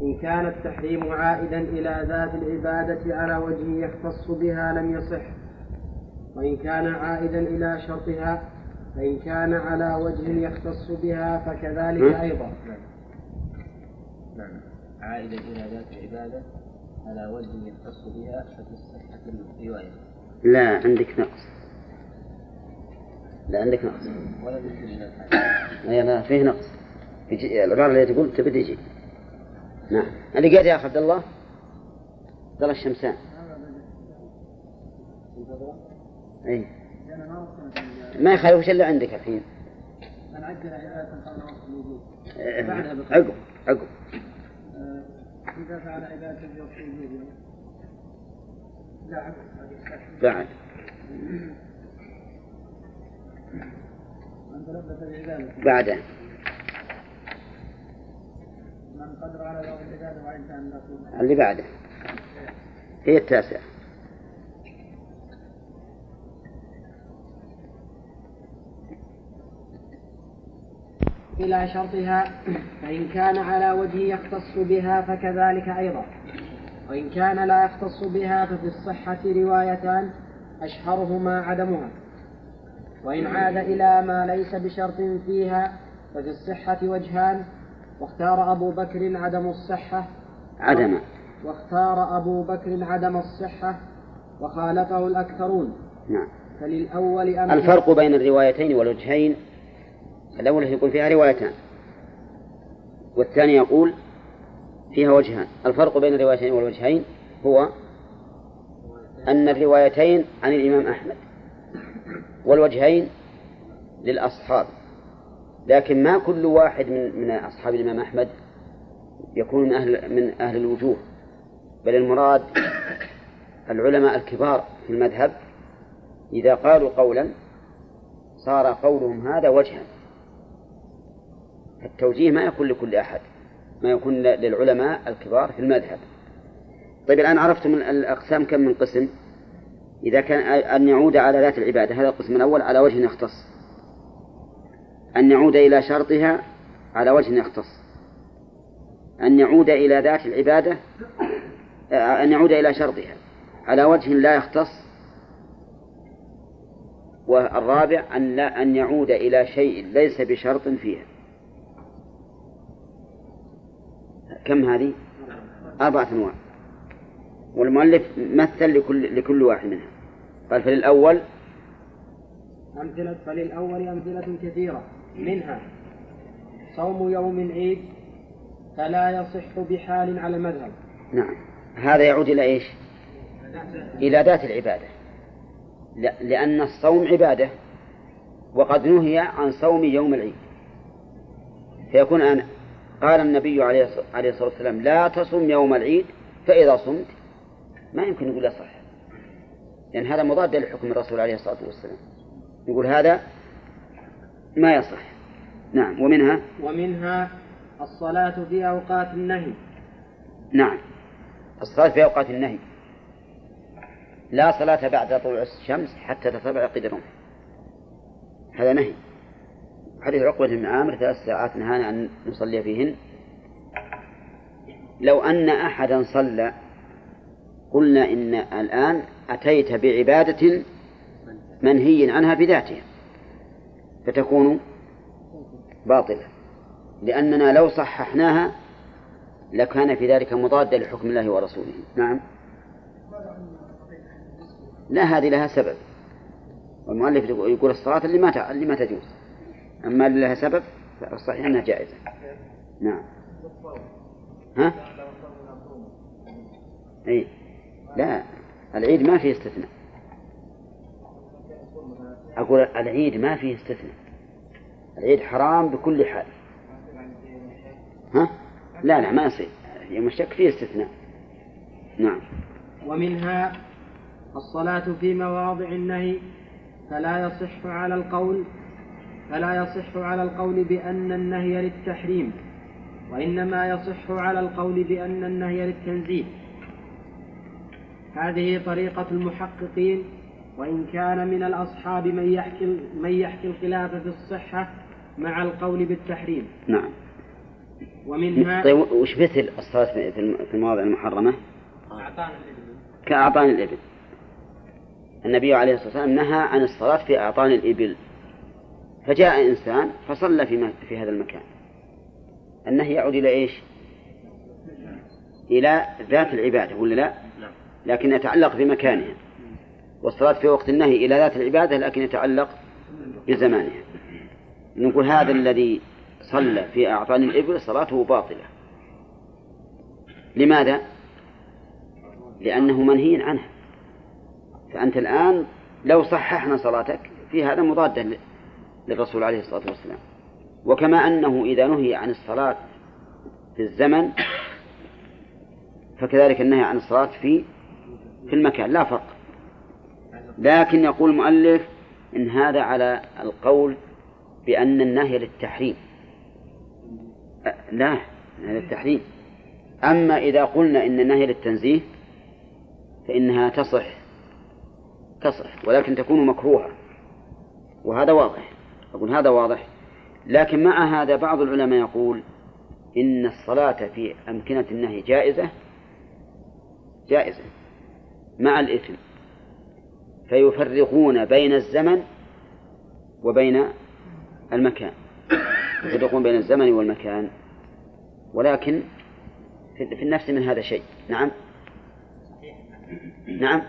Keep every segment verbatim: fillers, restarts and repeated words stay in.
إن كان التحريم عائدا إلى ذات العبادة على وجه يختص بها لم يصح، وإن كان عائدا إلى شرطها فإن كان على وجه يختص بها فكذلك أيضا. نعم. عائدا إلى ذات العبادة على وجه يختص بها ففي الصحة الرواية. لا عندك نقص. لا عندك نقص. ولا ذكر إلى الحاجة. لا لا فيه نقص. العبارة اللي تقول تبي تجي. نعم. اللي قاعد يا أخي عبد الله. عبد الله الشمسان. أي. ما يخالف وش اللي عندك الحين. من عجل عبادة قبل وقت الوجوب. عقب عقب. إذا فعل عبادة في وقت الوجوب. لا عقب. بعد. بعده. من قدر على ذوق العبادة وإن كان لا. اللي بعده. هي التاسعة. إلى شرطها فإن كان على وجه يختص بها فكذلك أيضا، وإن كان لا يختص بها ففي الصحة روايتان أشهرهما عدمها، وإن عاد إلى ما ليس بشرط فيها ففي الصحة وجهان، واختار أبو بكر عدم الصحة عدم واختار أبو بكر عدم الصحة وخالفه الأكثرون. نعم. فللأول أمر. الفرق بين الروايتين والوجهين، الأول يقول فيها روايتان والثاني يقول فيها وجهان. الفرق بين الروايتين والوجهين هو أن الروايتين عن الإمام أحمد والوجهين للأصحاب، لكن ما كل واحد من من أصحاب الإمام أحمد يكون من أهل من أهل الوجوه، بل المراد العلماء الكبار في المذهب إذا قالوا قولا صار قولهم هذا وجها. التوجيه ما يكون لكل أحد، ما يكون للعلماء الكبار في المذهب. طيب الآن عرفتم الأقسام كم من قسم؟ إذا كان أن يعود على ذات العبادة هذا القسم الأول على وجه يختص، أن يعود إلى شرطها على وجه يختص، أن يعود إلى ذات العبادة أن يعود إلى شرطها على وجه لا يختص، والرابع أن لا أن يعود إلى شيء ليس بشرط فيها. كم هذه؟ أربعة أنواع، والمؤلف مثل لكل لكل واحد منها. قال فللأول أمثلة فللأول أمثلة كثيرة، منها صوم يوم العيد فلا يصح بحال على المذهب. نعم. هذا يعود إلى إيش؟ إلى ذات العبادة، لأن الصوم عبادة وقد نهي عن صوم يوم العيد، فيكون أنا قال النبي عليه الصلاة والسلام لا تصم يوم العيد، فإذا صمت ما يمكن يقول يصح، لأن هذا مضاد لحكم الرسول عليه الصلاة والسلام، يقول هذا ما يصح. نعم. ومنها ومنها الصلاة في أوقات النهي. نعم. الصلاة في أوقات النهي، لا صلاة بعد طلوع الشمس حتى تطلع قدر رمح، هذا نهي. حديث عقبة بن عامر ثلاث ساعات نهانا أن نصلي فيهن. لو أن أحدا صلى قلنا إن الآن أتيت بعبادة منهي عنها بذاتها فتكون باطلة، لأننا لو صححناها لكان في ذلك مضاد لحكم الله ورسوله. نعم. لا هذه لها سبب، والمؤلف يقول الصلاة اللي ما اللي ما تجوز، أما اللي لها سبب فالصحيح أنها جائزة. نعم. ها؟ أي لا، العيد ما فيه استثناء. أقول العيد ما فيه استثناء، العيد حرام بكل حال. ها؟ لا لا ما يصير، يوم الشك فيه استثناء. نعم. ومنها الصلاة في مواضع النهي فلا يصح على القول فلا يصح على القول بأن النهي للتحريم، وإنما يصح على القول بأن النهي للتنزيه. هذه طريقة المحققين، وإن كان من الأصحاب من يحكي من يحكي الخلاف في الصحة مع القول بالتحريم. نعم. ومنها طيب وش مثل الصلاة في المواضع المحرمة؟ كأعطان الإبل. النبي عليه الصلاة والسلام نهى عن الصلاة في أعطان الإبل، فجاء إنسان فصلى في, في هذا المكان. النهي يعود إلى إيش؟ إلى ذات العبادة ولا لا؟ لكن يتعلق بمكانها، والصلاة في وقت النهي إلى ذات العبادة لكن يتعلق بزمانها. نقول هذا الذي صلى في أعطان الإبل صلاته باطلة. لماذا؟ لأنه منهي عنها. فأنت الآن لو صححنا صلاتك في هذا مضادة للرسول عليه الصلاة والسلام. وكما أنه إذا نهي عن الصلاة في الزمن فكذلك النهي عن الصلاة في في المكان، لا فرق. لكن يقول المؤلف إن هذا على القول بأن النهي للتحريم، لا للتحريم. أما إذا قلنا إن النهي للتنزيه فإنها تصح تصح ولكن تكون مكروهة، وهذا واضح. أقول هذا واضح. لكن مع هذا بعض العلماء يقول إن الصلاة في أمكنة النهي جائزة جائزة مع الإثم، فيفرقون بين الزمن وبين المكان، يفرقون بين الزمن والمكان. ولكن في النفس من هذا شيء. نعم نعم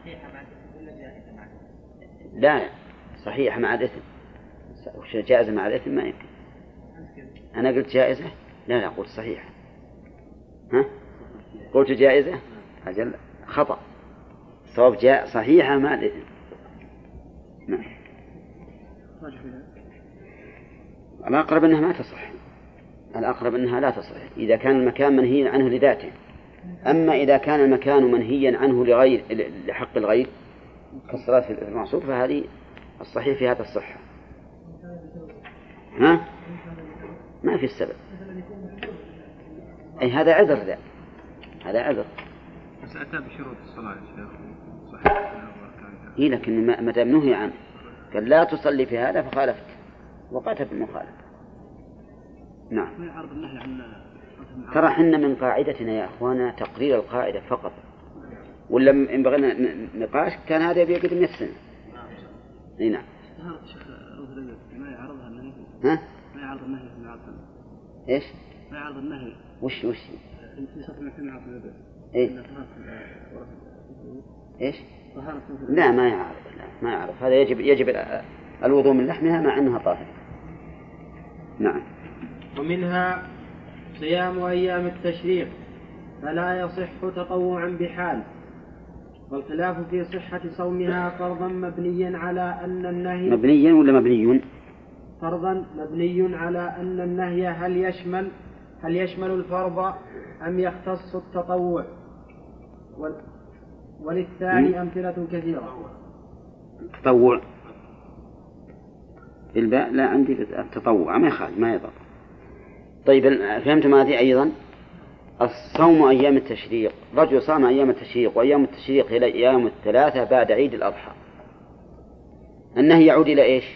لا صحيح مع الإثم. جائزة مع الإثم ما يمكن. أنا قلت جائزة؟ لا لا قلت صحيح. ها؟ قلت جائزة؟ أجل خطأ. صواب جاء صحيحة مع الإثم. نعم. الأقرب أنها ما تصح. الأقرب أنها لا تصح إذا كان المكان منهي عنه لذاته. أما إذا كان المكان منهيا عنه لغير لحق الغير كالصلاة في المعصوب فهذه الصحيح في هذا الصحة. ها؟ ما في السبب. أي هذا عذر ذا. هذا عذر. بس أتى بشروط الصلاة يا شيخ صحيح. إيه لكن ما دام نهي عنه قال لا تصلي في هذا فخالفت وقعت بالمخالفة. نعم. ترى حنا من قاعدتنا يا أخوانا تقرير القاعدة فقط، ولا إن بغينا نقاش كان هذا بيقدم نفسنا. اي نعم. ما يعرضها النهي. ها؟ ما يعرض النهي في المعاصي. ايش؟ ما يعرض النهي. وش وش؟ في صف في المعاصي. ايه؟ ايش؟ لا ما يعرض، لا ما يعرض. هذا يجب يجب الوضوء من لحمها مع انها طاهرة. نعم. ومنها صيام أيام التشريق فلا يصح تطوعا بحال، والخلاف في صحة صومها فرضا مبنيا على أن النهي مبنيا ولا مبني؟ فرضا مبني على أن النهي هل يشمل هل يشمل الفرض أم يختص التطوع. وللثاني أمثلة كثيرة. التطوع الباء لا عندي التطوع ما يخالف ما يضر. طيب فهمتم هذه أيضا؟ الصوم أيام التشريق، رجل صام أيام التشريق، وأيام التشريق هي أيام الثلاثة بعد عيد الأضحى. النهي يعود إلى إيش؟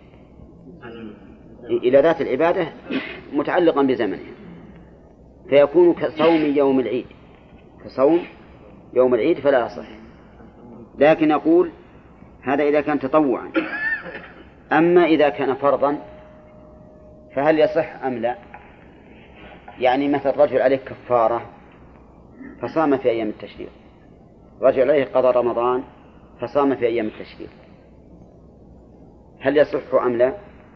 إلى ذات العبادة متعلقا بزمنها، فيكون كصوم يوم العيد، كصوم يوم العيد فلا يصح. لكن يقول هذا إذا كان تطوعا. أما إذا كان فرضا فهل يصح أم لا؟ يعني مثل رجل عليه كفارة فصام في أيام التشريق، رجل عليه قضى رمضان فصام في أيام التشريق، هل يصح أم لا؟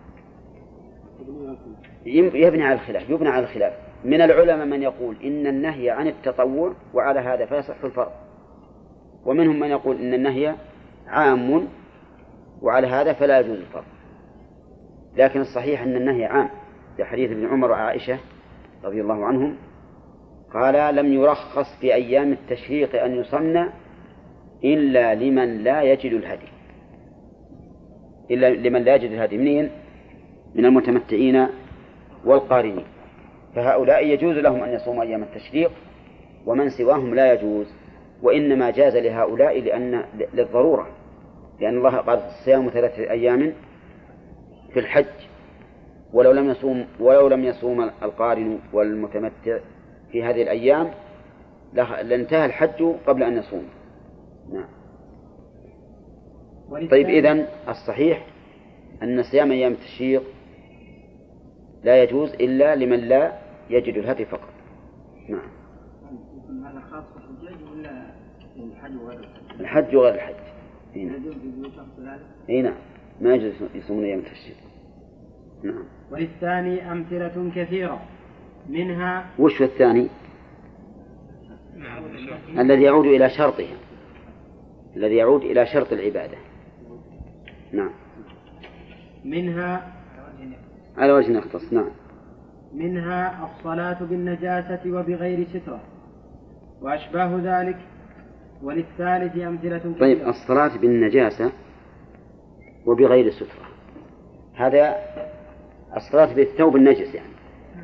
يبني على الخلاف يبنى على الخلاف. من العلماء من يقول إن النهي عن التطوع وعلى هذا فيصح الفرض، ومنهم من يقول إن النهي عام وعلى هذا فلا يجوز الفرض. لكن الصحيح أن النهي عام، لحديث ابن عمر وعائشة رضي الله عنهم قال لم يرخص في أيام التشريق أن يصمن إلا لمن لا يجد الهدي، إلا لمن لا يجد الهدي منين؟ من المتمتعين والقارنين، فهؤلاء يجوز لهم أن يصوموا أيام التشريق ومن سواهم لا يجوز. وإنما جاز لهؤلاء لأن للضرورة، لأن الله قال الصيام ثلاثة أيام في الحج ولو لم يصوم ولو لم يصوم القارن والمتمتع في هذه الأيام لانتهى الحج قبل أن يصوم. نعم. طيب، إذن الصحيح أن صيام أيام التشريق لا يجوز إلا لمن لا يجد الهدي فقط. نعم. هذا خاص بالحجاج ولا الحج وغير الحج؟ الحج وغير الحج. اي نعم، ما يجوز يصومون أيام التشريق. نعم. وللثاني أمثلة كثيرة منها. وش الثاني؟ الذي يعود إلى شرطها، الذي يعود إلى شرط العبادة. نعم. منها على وجه يختص. نعم. منها الصلاة بالنجاسة وبغير سترة وأشباه ذلك. وللثالث أمثلة كثيرة. طيب، الصلاة بالنجاسة وبغير سترة، هذا الصلاة بالثوب النجس يعني.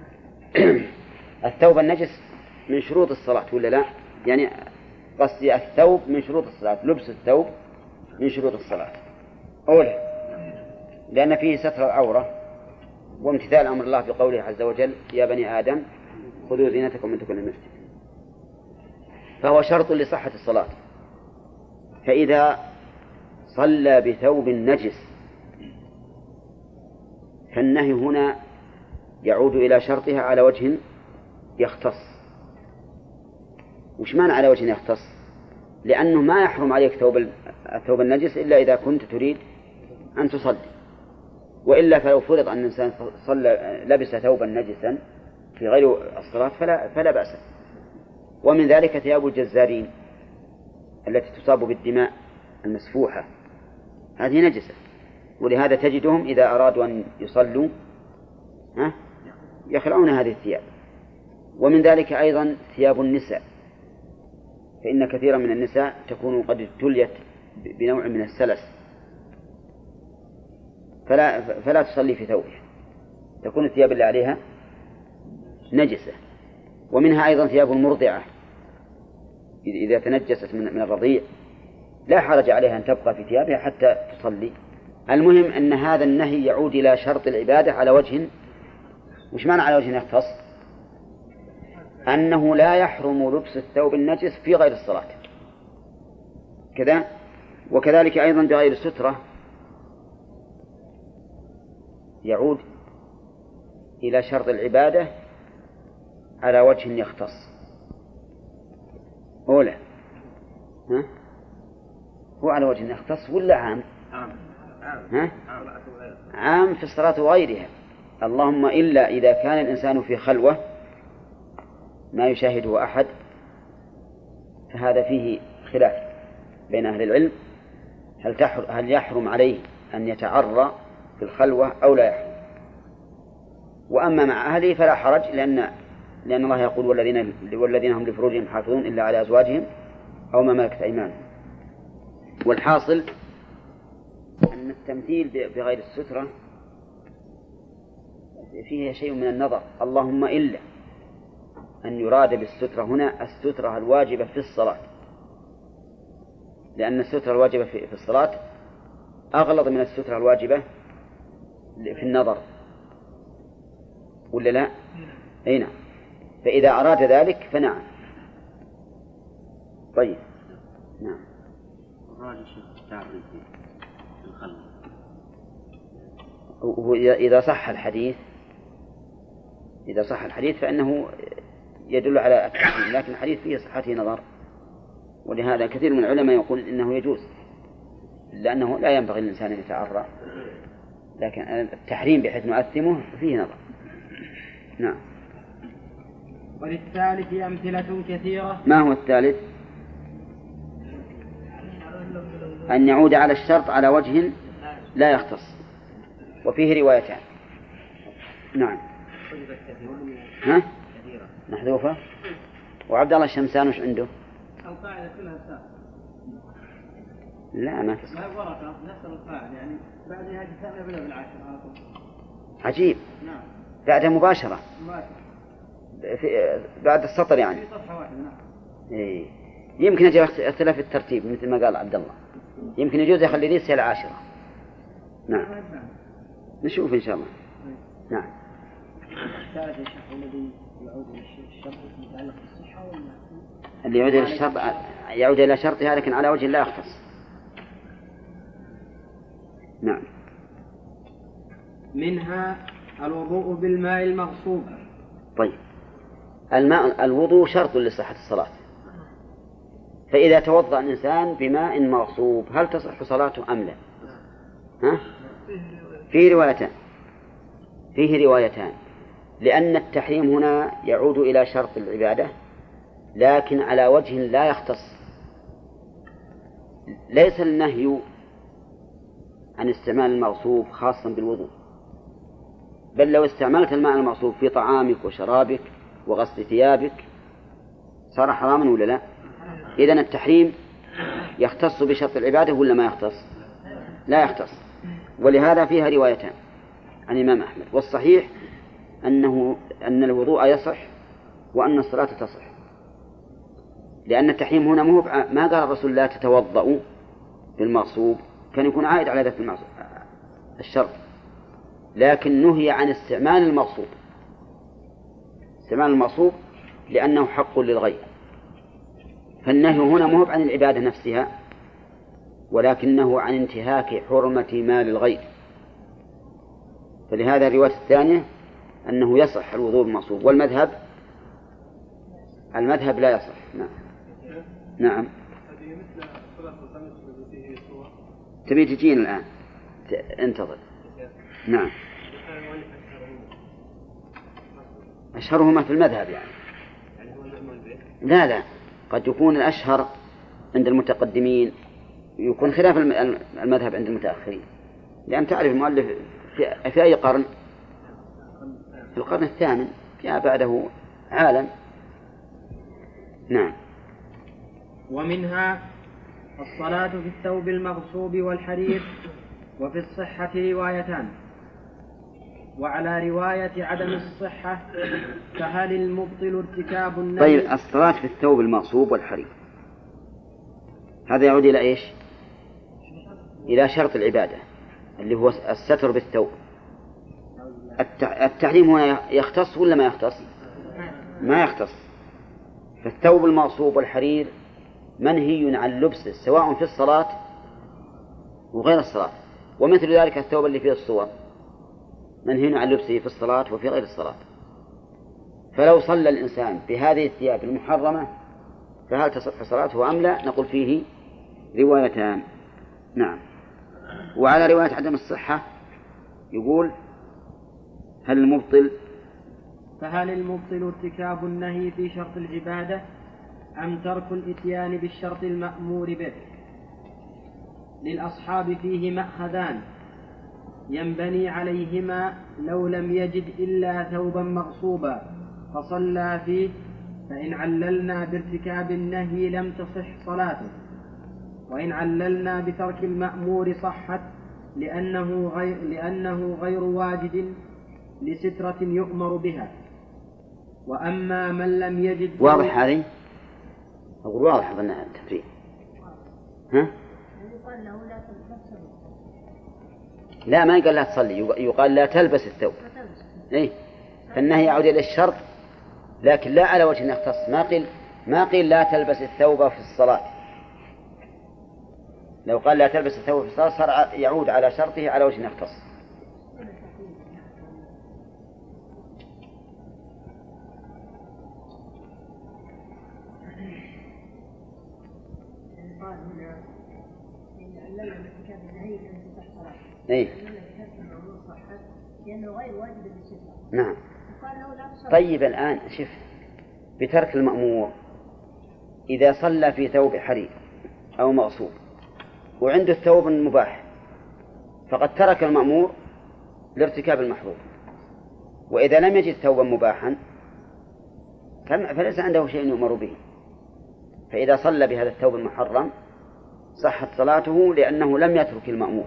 الثوب النجس من شروط الصلاة ولا لا؟ يعني قصدي الثوب من شروط الصلاة، لبس الثوب من شروط الصلاة. أولا لأن فيه ستر العورة وامتثال أمر الله بقوله عز وجل: يا بني آدم خذوا زينتكم من كل مسجد، فهو شرط لصحة الصلاة. فإذا صلى بثوب نجس فالنهي هنا يعود إلى شرطها على وجه يختص. وش معنى على وجه يختص؟ لأنه ما يحرم عليك ثوب الثوب النجس إلا إذا كنت تريد أن تصلي، وإلا فلو فرض أن الإنسان صلى لبس ثوبا نجسا في غير الصلاة فلا, فلا بأس. ومن ذلك ثياب الجزارين التي تصاب بالدماء المسفوحة، هذه نجسة، ولهذا تجدهم إذا أرادوا أن يصلوا ها يخلعون هذه الثياب. ومن ذلك أيضا ثياب النساء، فإن كثيرا من النساء تكون قد ابتليت بنوع من السلس فلا, فلا تصلي في ثوبها، تكون الثياب اللي عليها نجسة. ومنها أيضا ثياب المرضعة إذا تنجست من الرضيع لا حرج عليها أن تبقى في ثيابها حتى تصلي. المهم أن هذا النهي يعود إلى شرط العبادة على وجه. وش معنى على وجه يختص؟ أنه لا يحرم لبس الثوب النجس في غير الصلاة كذا. وكذلك أيضا بغير السترة يعود إلى شرط العبادة على وجه يختص. أولا ها؟ هو على وجه يختص ولا عام؟ عام. ها؟ عام في الصلاة وغيرها، اللهم إلا إذا كان الإنسان في خلوة ما يشاهده أحد، فهذا فيه خلاف بين أهل العلم، هل, هل يحرم عليه أن يتعرى في الخلوة أو لا يحرم. وأما مع أهله فلا حرج، لأن لأن الله يقول: والذين والذين هم لفروجهم حافظون إلا على أزواجهم أو ما ملكت أيمانهم. والحاصل أن التمثيل بغير السترة فيه شيء من النظر، اللهم إلا أن يراد بالسترة هنا السترة الواجبة في الصلاة، لأن السترة الواجبة في الصلاة أغلظ من السترة الواجبة في النظر، ولا لا؟ أي نعم. فإذا أراد ذلك فنعم. طيب. نعم. إذا صح الحديث إذا صح الحديث فإنه يدل على التحريم، لكن الحديث فيه صحته نظر، ولهذا كثير من العلماء يقول إنه يجوز، لأنه لا ينبغي للإنسان أن يتعرى، لكن التحريم بحيث نؤثمه فيه نظر. نعم. وللثالث أمثلة كثيرة. ما هو الثالث؟ أن يعود على الشرط على وجه لا يختص، وفيه روايتان. نعم. ها؟ محذوفة. وعبد الله الشمسان وش عنده؟ القاعدة كلها ساعة. لا ما تصح. ما ورقة نفس القاعدة يعني بعد هذه الساعة يبدأ بالعشر على طول. عجيب. نعم. بعدها مباشرة. مباشرة. في بعد السطر يعني. في صفحة واحدة. نعم. إيه. يمكن يجي اختلاف الترتيب مثل ما قال عبد الله. يمكن يجوز يخلي ذي السنة العاشرة. نعم. نشوف إن شاء الله. نعم. الثالث يا شيخ الذي يعود إلى الشرط متعلق بالصحة ولا اللي يعود إلى الشرط يعود إلى شرطها لكن على وجه لا يختص. نعم. منها الوضوء بالماء المغصوب. طيب الماء الوضوء شرط لصحة الصلاة، فإذا توضأ الإنسان بماء مغصوب هل تصح صلاته أم لا؟ ها؟ فيه روايتان فيه روايتان لأن التحريم هنا يعود إلى شرط العبادة لكن على وجه لا يختص. ليس النهي عن استعمال المغصوب خاصا بالوضوء، بل لو استعملت الماء المغصوب في طعامك وشرابك وغسل ثيابك صار حراما ولا لا؟ إذن التحريم يختص بشرط العبادة ولا ما يختص؟ لا يختص. ولهذا فيها روايتان عن الإمام أحمد، والصحيح أنه أن الوضوء يصح وأن الصلاة تصح، لأن التحريم هنا مو ما قال الرسول لا تتوضأوا بالمغصوب، كان يكون عائد على ذات الشرط، لكن نهي عن استعمال المغصوب استعمال المغصوب لأنه حق للغير. فالنهي هنا مو عن العبادة نفسها ولكنه عن انتهاك حرمة مال الغير. فلهذا الرواية الثانية أنه يصح الوضوء بالمغصوب، والمذهب المذهب لا يصح. نعم. نعم. تبي تجين الآن انتظر. نعم. أشهرهما في المذهب يعني لا لا قد يكون الأشهر عند المتقدمين يكون خلاف المذهب عند المتأخرين، لأن تعرف المؤلف في, في أي قرن؟ في القرن الثامن، جاء بعده عالم. نعم. ومنها الصلاة في الثوب المغصوب والحرير، وفي الصحة روايتان، وعلى رواية عدم الصحة فهل المبطل ارتكاب النهي؟ طيب الصلاة في الثوب المغصوب والحرير هذا يعود إلى إيش؟ إلى شرط العبادة اللي هو الستر بالثوب. التحريم هنا يختص ولا ما يختص؟ ما يختص. فالثوب المغصوب والحرير منهي عن لبسه سواء في الصلاة وغير الصلاة، ومثل ذلك الثوب اللي فيه الصور منهي عن لبسه في الصلاة وفي غير الصلاة. فلو صلى الإنسان بهذه الثياب المحرمة فهل تصح صلاته أم لا؟ نقول فيه روايتان. نعم. وعلى رواية عدم الصحة يقول هل المبطل فهل المبطل ارتكاب النهي في شرط العبادة أم ترك الإتيان بالشرط المأمور به؟ للأصحاب فيه مأخذان ينبني عليهما لو لم يجد إلا ثوبا مغصوبا فصلى فيه فإن عللنا بارتكاب النهي لم تصح صلاته، وإن عللنا بترك المأمور صحت لأنه غير, لأنه غير واجد لسترة يؤمر بها. وأما من لم يجد واضح هذه؟ أقول واضح أظنها التفريق. ها؟ لا ما يقال لا تصلي، يقال لا تلبس الثوب. إيه؟ فالنهي يعود إلى الشرط لكن لا على وجه يختص. ما قيل ما قيل لا تلبس الثوب في الصلاة. لو قال لا تلبس الثوب في الصلاة صار يعود على شرطه على وجه يختص. إيه؟ نعم. طيب الآن شوف بترك المأمور إذا صلى في ثوب حرير أو مغصوب وعنده الثوب المباح فقد ترك المأمور لارتكاب المحظور، وإذا لم يجد ثوبا مباحا فليس عنده شيء يؤمر به، فإذا صلى بهذا الثوب المحرم صحت صلاته لأنه لم يترك المأمور.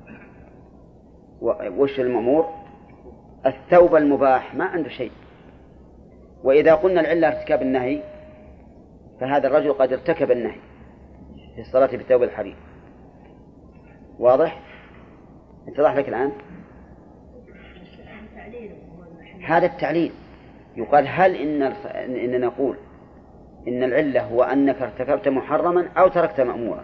وش المأمور؟ الثوب المباح ما عنده شيء. وإذا قلنا العلة ارتكاب النهي فهذا الرجل قد ارتكب النهي في الصلاة بالثوب الحرير. واضح؟ اتضح لك الآن؟ تعليله هذا التعليل. يقال هل إن, إن نقول إن العلة هو أنك ارتكبت محرما أو تركت مأمورا؟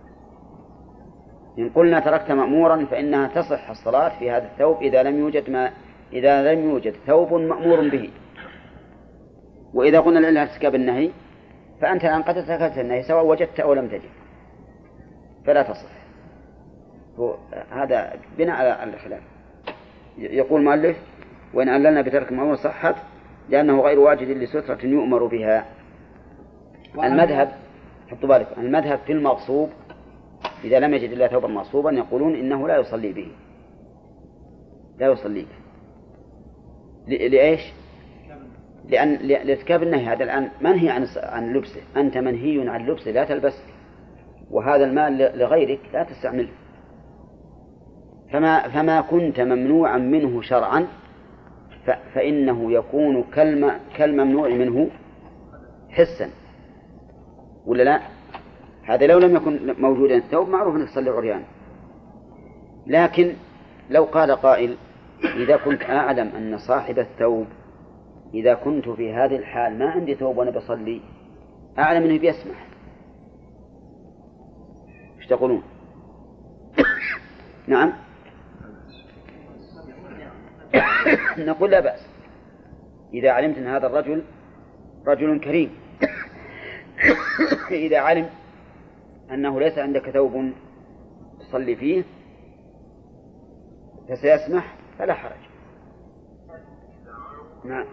إن قلنا تركت مأمورا فإنها تصح الصلاة في هذا الثوب إذا لم يوجد ما إذا لم يوجد ثوب مأمور به. وإذا قلنا العلة ارتكاب النهي فأنت الآن قد ارتكبت النهي سواء وجدت أو لم تجد، فلا تصح. هذا بناء على الخلاف. يقول المؤلف: وإن عللنا بترك المأمور صحت لأنه غير واجد لسترة يؤمر بها. المذهب، حطوا بالكم، المذهب في المغصوب إذا لم يجد إلا ثوبا مغصوبا يقولون إنه لا يصلي به، لا يصلي به. لإيش؟ لأن لارتكاب النهي. هذا الآن منهي عن عن لبسه، أنت منهي عن لبسه لا تلبس، وهذا المال لغيرك لا تستعمله. فما فما كنت ممنوعا منه شرعا فإنه يكون كالممنوع منه حسا، ولا لا؟ هذا لو لم يكن موجودا الثوب معروف أنك تصلي عريان. لكن لو قال قائل: إذا كنت أعلم أن صاحب الثوب إذا كنت في هذه الحال ما عندي ثوب وأنا بصلي أعلم أنه بيسمح، ايش تقولون؟ نعم، نقول لا بأس إذا علمت أن هذا الرجل رجل كريم. إذا علم أنه ليس عندك ثوب تصلي فيه فسيسمح فلا حرج. نعم.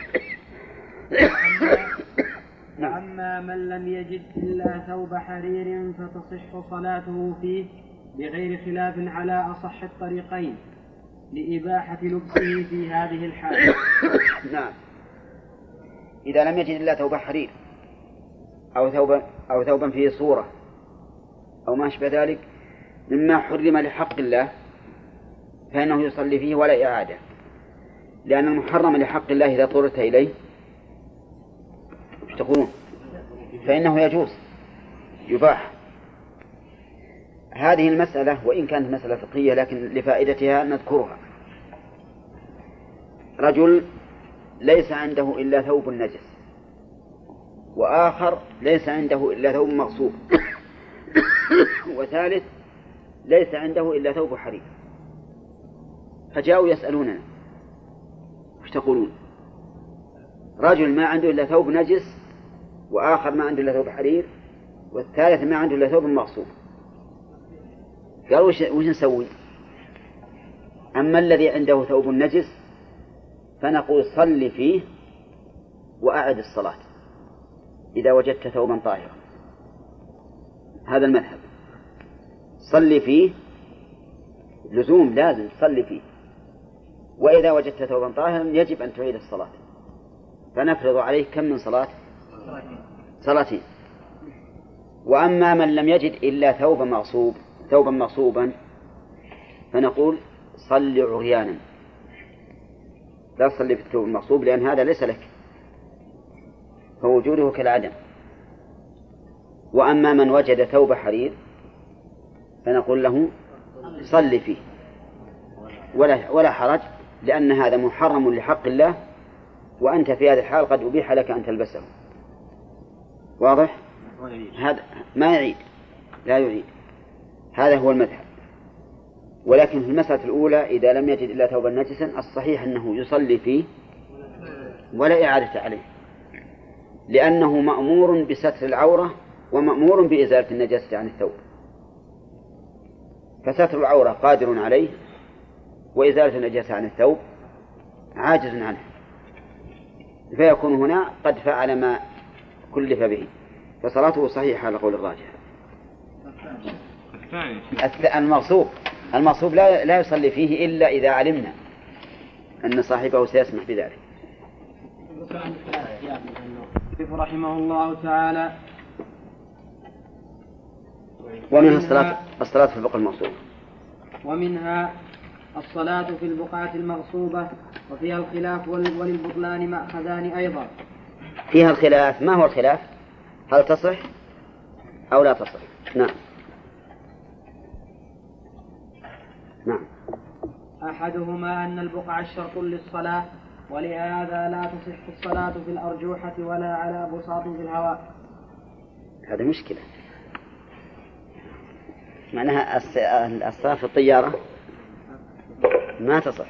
أما من لم يجد إلا ثوب حرير فتصح صلاته فيه بغير خلاف على أصح الطريقين لإباحة لبسه في هذه الحالة. نعم. إذا لم يجد إلا ثوب حرير أو ثوبا أو ثوبا فيه صورة أو ما أشبه ذلك مما حرم لحق الله فإنه يصلي فيه ولا إعادة، لأن المحرم لحق الله إذا اضطررت إليه ايش تقولون؟ فإنه يجوز يباح. هذه المسألة وإن كانت مسألة فقهية لكن لفائدتها نذكرها. رجل ليس عنده إلا ثوب نجس، وآخر ليس عنده إلا ثوب مغصوب، وثالث ليس عنده إلا ثوب حرير، فجاءوا يسألوننا ايش تقولون؟ رجل ما عنده إلا ثوب نجس، وآخر ما عنده إلا ثوب حرير، والثالث ما عنده إلا ثوب مغصوب. قالوا وش, وش نسوي؟ أما الذي عنده ثوب نجس فنقول صل فيه وأعد الصلاة إذا وجدت ثوبا طاهرا. هذا المذهب، صل فيه لزوم، لازم تصلي فيه، وإذا وجدت ثوبا طاهرا يجب أن تعيد الصلاة. فنفرض عليه كم من صلاة؟ صلاتين. وأما من لم يجد إلا ثوب مغصوب ثوبا مغصوبا فنقول صل عريانا، لا تصلي في الثوب المغصوب لأن هذا ليس لك فوجوده كالعدم. وأما من وجد ثوب حرير فنقول له صل فيه ولا, ولا حرج، لأن هذا محرم لحق الله، وأنت في هذه الحال قد أبيح لك أن تلبسه. واضح؟ هذا ما يعيد، لا يعيد. هذا هو المذهب. ولكن في المسألة الأولى إذا لم يجد إلا ثوبا نجسا الصحيح أنه يصلي فيه ولا إعادة عليه، لأنه مأمور بستر العورة ومأمور بإزالة النجاسة عن الثوب، فستر العورة قادر عليه وإزالة النجاسة عن الثوب عاجز عنه، فيكون هنا قد فعل ما كلف به، فصلاته صحيحة على قول الراجح. المغصوب المغصوب لا لا يصلي فيه إلا إذا علمنا أن صاحبه سيسمح بذلك. رحمه الله تعالى. ومنها الصلاة الصلاة في البقعة المغصوبة. ومنها الصلاة في البقعة المغصوبة وفيها الخلاف وللبطلان مأخذان أيضا. فيها الخلاف. ما هو الخلاف؟ هل تصح أو لا تصح؟ نعم نعم. أحدهما أن البقعة شرط للصلاة ولهذا لا تصح الصلاة في الأرجوحة ولا على بساط في الهواء. هذا مشكلة، معناها الصلاة في الطيارة ما تصح.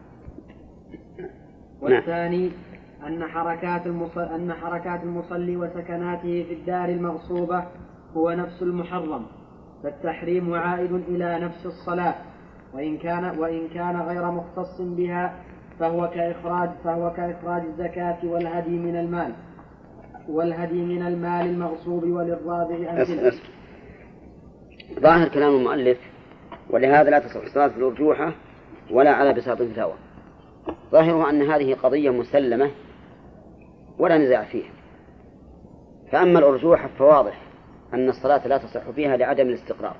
والثاني أن حركات المصلي, أن حركات المصلي وسكناته في الدار المغصوبة هو نفس المحرم، فالتحريم عائد إلى نفس الصلاة، وإن كان, وإن كان غير مختص بها فهو كإخراج, فهو كإخراج الزكاة والهدي من المال والهدي من المال المغصوب وللرابع أمثلة. ظاهر كلام المؤلف ولهذا لا تصح الصلاة في الأرجوحة ولا على بساط في الهواء، ظاهرها أن هذه قضية مسلمة ولا نزاع فيها. فأما الأرجوحة فواضح أن الصلاة لا تصح فيها لعدم الاستقرار.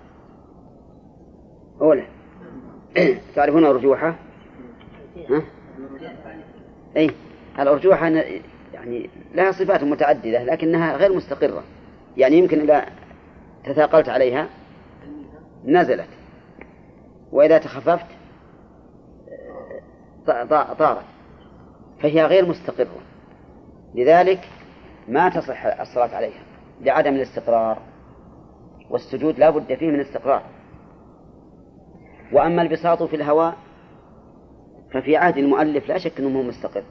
أولا تعرفون الأرجوحة؟ ها؟ أي الأرجوحة يعني لها صفات متعددة لكنها غير مستقرة، يعني يمكن إذا تثاقلت عليها نزلت، وإذا تخففت طارت، فهي غير مستقرة، لذلك ما تصح الصلاة عليها لعدم الاستقرار، والسجود لا بد فيه من استقرار. وأما البساط في الهواء ففي عهد المؤلف لا شك أنه مستقر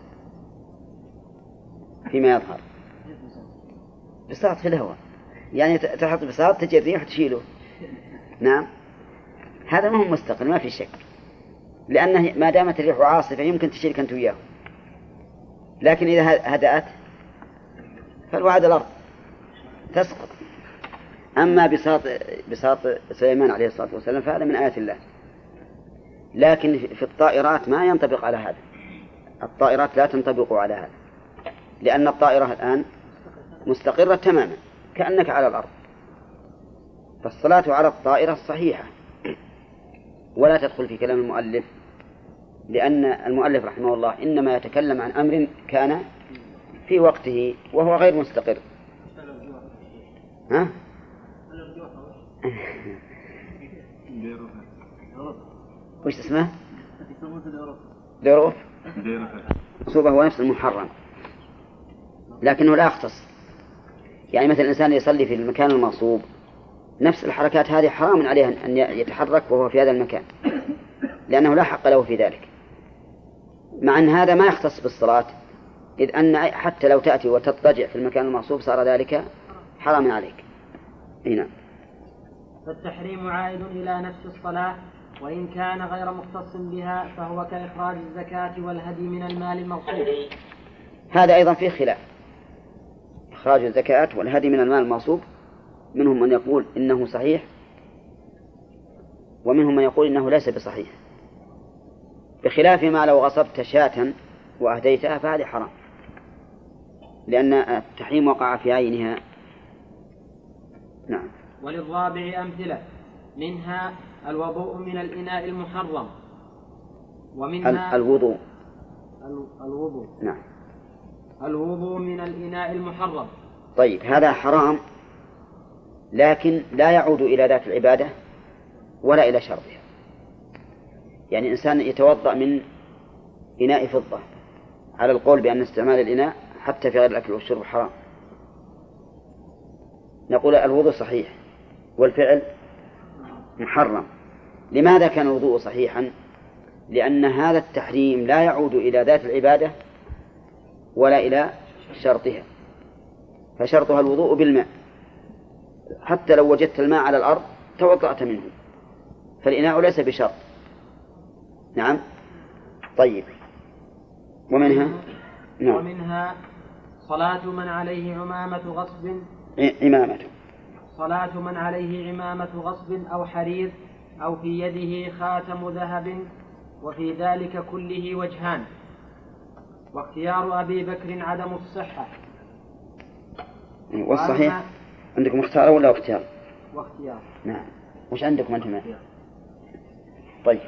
فيما يظهر. بساط في الهواء يعني تحط بساط تجي الريح تشيله، نعم هذا ما هو مستقر ما في شك، لأنه ما دامت الريح عاصفة يمكن تشيلك أنت وياه، لكن إذا هدأت فالوعد الأرض تسقط. أما بساط, بساط سليمان عليه الصلاة والسلام فهذا من آيات الله، لكن في الطائرات ما ينطبق على هذا، الطائرات لا تنطبق على هذا، لأن الطائرة الآن مستقرة تماما كأنك على الأرض، فالصلاة على الطائرة صحيحة ولا تدخل في كلام المؤلف، لأن المؤلف رحمه الله إنما يتكلم عن أمر كان في وقته وهو غير مستقر. ها؟ وش اسمه؟ ديروف صوبة هو نفس المحرم، لكنه لا يختص. يعني مثل الإنسان يصلي في المكان المغصوب نفس الحركات هذه حرام عليه أن يتحرك وهو في هذا المكان، لأنه لا حق له في ذلك، مع أن هذا ما يختص بالصلاة، إذ أن حتى لو تأتي وتضطجع في المكان المغصوب صار ذلك حرام عليك. هنا فالتحريم عائد إلى نفس الصلاة، وإن كان غير مختص بها فهو كإخراج الزكاة والهدي من المال المغصوب. هذا أيضا فيه خلاف، إخراج الزكاة والهدي من المال المغصوب، منهم من يقول إنه صحيح ومنهم من يقول إنه ليس بصحيح، بخلاف ما لو غصبت شاة وأهديتها فهذه حرام، لأن التحريم وقع في عينها. نعم. وللرابع أمثلة، منها الوضوء من الإناء المحرم، ومنها الوضوء الوضوء نعم الوضوء من الإناء المحرم. طيب هذا حرام، لكن لا يعود إلى ذات العبادة ولا إلى شرطها. يعني إنسان يتوضأ من إناء فضة على القول بأن استعمال الإناء حتى في غير الأكل والشرب حرام، نقول الوضوء صحيح والفعل محرم. لماذا كان الوضوء صحيحا؟ لأن هذا التحريم لا يعود إلى ذات العبادة ولا إلى شرطها، فشرطها الوضوء بالماء، حتى لو وجدت الماء على الأرض توضأت منه، فالإناء ليس بشرط. نعم. طيب ومنها نعم. ومنها صلاة من عليه عمامة غصب عمامة صلاة من عليه عمامة غصب أو حرير أو في يده خاتم ذهب، وفي ذلك كله وجهان، واختيار أبي بكر عدم الصحة. والصحيح عندكم اختيار ولا اختيار؟ واختيار. نعم. وش عندكم أنتم؟ طيب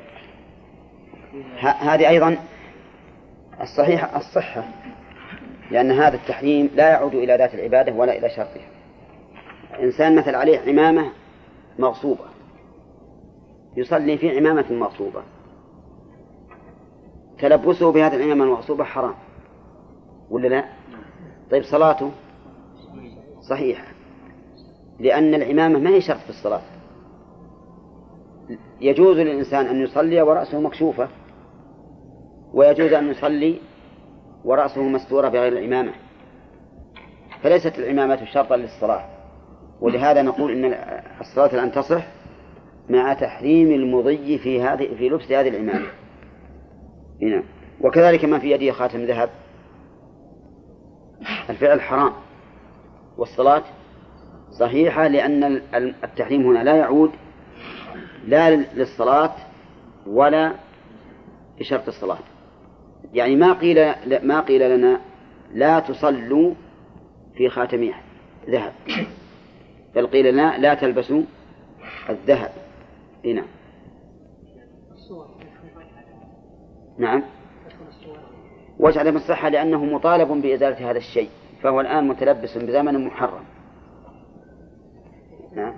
هذه أيضا الصحيح الصحة، لأن هذا التحريم لا يعود إلى ذات العبادة ولا إلى شرطها. إنسان مثل عليه عمامة مغصوبة يصلي في عمامة مغصوبة، تلبسه بهذه العمامة المغصوبة حرام ولا لا؟ طيب صلاته صحيحة، لأن العمامة ما هي شرط في الصلاة. يجوز للإنسان أن يصلي ورأسه مكشوفة، ويجوز أن يصلي ورأسه مستورة بغير العمامة، فليست العمامة شرطا للصلاة. ولهذا نقول إن الصلاة لن تصح مع تحريم المضي في هذه في لبس هذه العمامة هنا. وكذلك ما في يده خاتم ذهب، الفعل حرام والصلاة صحيحة، لأن التحريم هنا لا يعود لا للصلاة ولا لشرط الصلاة. يعني ما قيل ما قيل لنا لا تصلوا في خاتم ذهب، بل قيل لنا لا تلبسوا الذهب هنا. نعم، وجه عدم الصحة لأنه مطالب بإزالة هذا الشيء، فهو الآن متلبس بزمن محرم. نعم.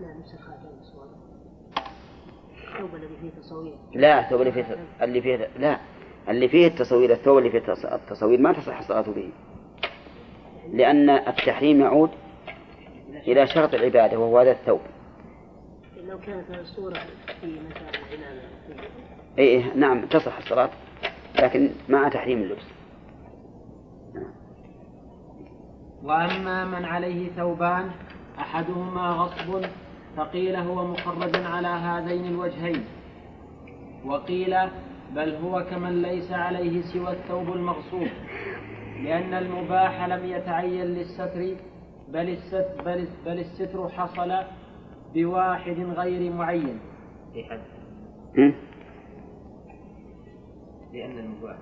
لا، الثوب اللي فيه اللي فيه لا اللي فيه التصوير، الثوب اللي فيه التصوير ما تصح الصلاة به، لأن التحريم يعود إلى شرط العبادة وهو هذا الثوب. لو كانت الصورة في مكان العمامة إيه نعم تصح الصلاة، لكن مع تحريم اللبس. وأما من عليه ثوبان أحدهما غصب فقيل هو مخرج على هذين الوجهين، وقيل بل هو كمن ليس عليه سوى الثوب المغصوب، لأن المباح لم يتعين للستر بل الستر, بل بل الستر حصل بواحد غير معين. لأن المباح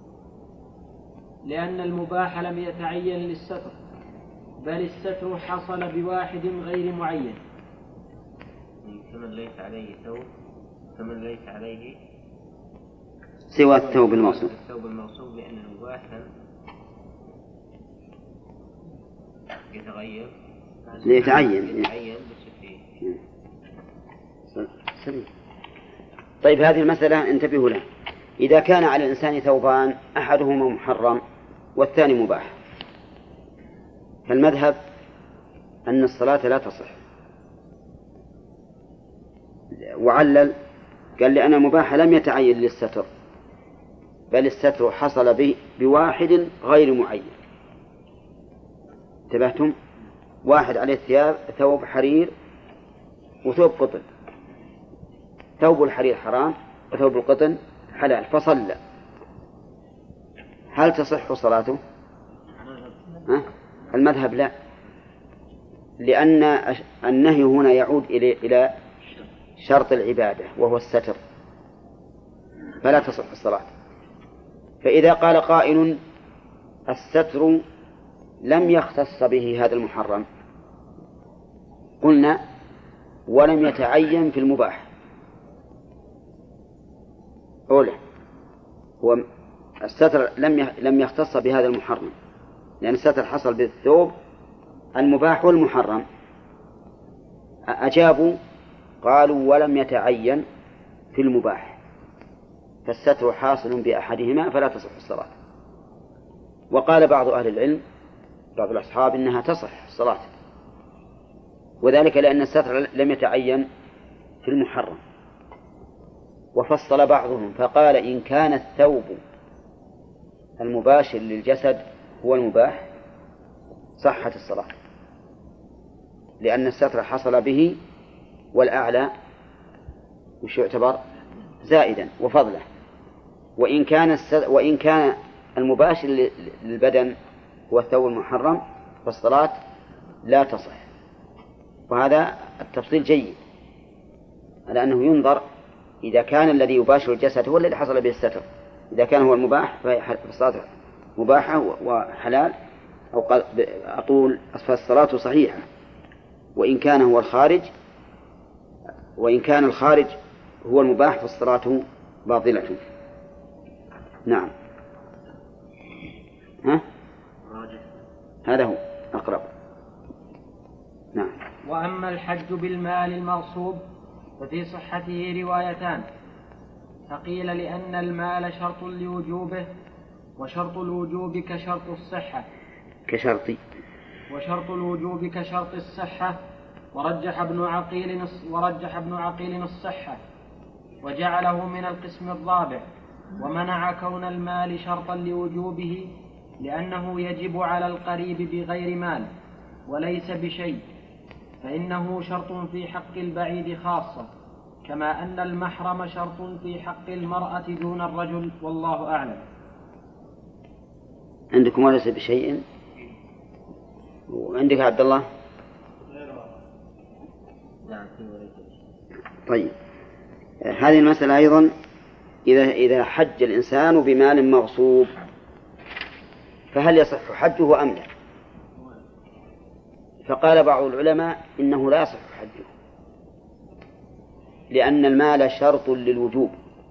لأن المباح لم يتعين للستر بل الستر حصل بواحد غير معين. كمن ليس عليه ثوب كمن ليس عليه سوى الثوب الموصوب الثوب الموصوب لأن المباح يتغير ليتعين يتعين سليم. طيب هذه المسألة انتبهوا لها. إذا كان على الإنسان ثوبان أحدهما محرم والثاني مباح، فالمذهب أن الصلاة لا تصح، وعلل قال لأن المباح لم يتعين للستر بل الستر حصل به بواحد غير معين. انتبهتم؟ واحد عليه ثياب ثوب حرير وثوب قطن، ثوب الحرير حرام وثوب القطن حلال، فصلى، هل تصح صلاته؟ ها؟ المذهب لا، لأن النهي هنا يعود إلى شرط العبادة وهو الستر، فلا تصح الصلاة. فإذا قال قائل الستر لم يختص به هذا المحرم، قلنا ولم يتعين في المباح. أولا هو الستر لم لم يختص بهذا المحرم، لأن الستر حصل بالثوب المباح والمحرم. أجابوا قالوا ولم يتعين في المباح، فالستر حاصل بأحدهما فلا تصح الصلاة. وقال بعض أهل العلم بعض الأصحاب إنها تصح الصلاة، وذلك لأن الستر لم يتعين في المحرم. وفصل بعضهم فقال إن كان الثوب المباشر للجسد هو المباح صحت الصلاة، لأن الستر حصل به، والأعلى وش يعتبر زائدا وفضله. وإن كان وإن كان المباشر للبدن هو الثوب المحرم فالصلاة لا تصح. وهذا التفصيل جيد، لأنه ينظر إذا كان الذي يباشر الجسد هو الذي حصل به الستر، إذا كان هو المباح فالصلاة مباحة وحلال، أو أقول فالصلاة صحيحة. وإن كان هو الخارج وإن كان الخارج هو المباح فالصلاة باطلة. نعم. ها؟ هذا هو أقرب. نعم. وأما الحج بالمال المغصوب ففي صحته روايتان، فقيل لأن المال شرط لوجوبه، وشرط الوجوب كشرط الصحة كشرط وشرط الوجوب كشرط الصحة ورجح ابن عقيل ورجح ابن عقيل الصحة وجعله من القسم الرابع، ومنع كون المال شرطا لوجوبه لأنه يجب على القريب بغير مال وليس بشيء، فإنه شرط في حق البعيد خاصة، كما أن المحرم شرط في حق المرأة دون الرجل، والله أعلم. عندكم وليس بشيء، وعندك عبد الله؟ طيب، هذه المسألة أيضا إذا إذا حج الإنسان بمال مغصوب فهل يصح حجه أم لا؟ فقال بعض العلماء إنه لا يصح حجه، لأن المال شرط للوجوب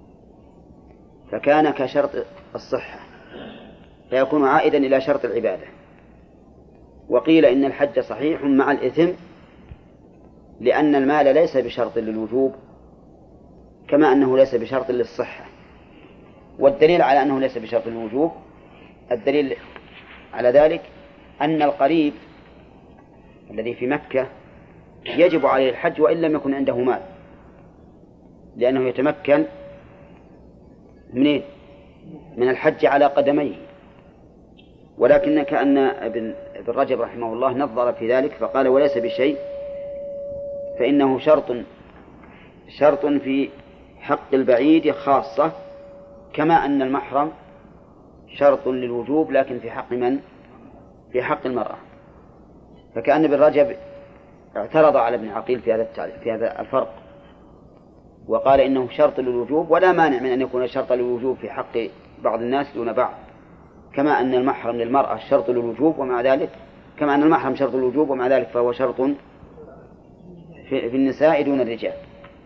فكان كشرط الصحة فيكون عائدا إلى شرط العبادة. وقيل إن الحج صحيح مع الإثم لأن المال ليس بشرط للوجوب كما أنه ليس بشرط للصحة. والدليل على أنه ليس بشرط للوجوب، الدليل على ذلك أن القريب الذي في مكة يجب عليه الحج وإن لم يكن عنده مال، لأنه يتمكن منين؟ من الحج على قدميه. ولكن كأن ابن رجب رحمه الله نظر في ذلك فقال وليس بشيء، فإنه شرط شرط في حق البعيد خاصة، كما أن المحرم شرط للوجوب لكن في حق من؟ في حق المرأة. فكأن ابن رجب اعترض على ابن عقيل في هذا في هذا الفرق، وقال إنه شرط للوجوب ولا مانع من أن يكون شرط للوجوب في حق بعض الناس دون بعض، كما أن المحرم للمرأة شرط للوجوب ومع ذلك كما أن المحرم شرط للوجوب ومع ذلك فهو شرط في, في النساء دون الرجال.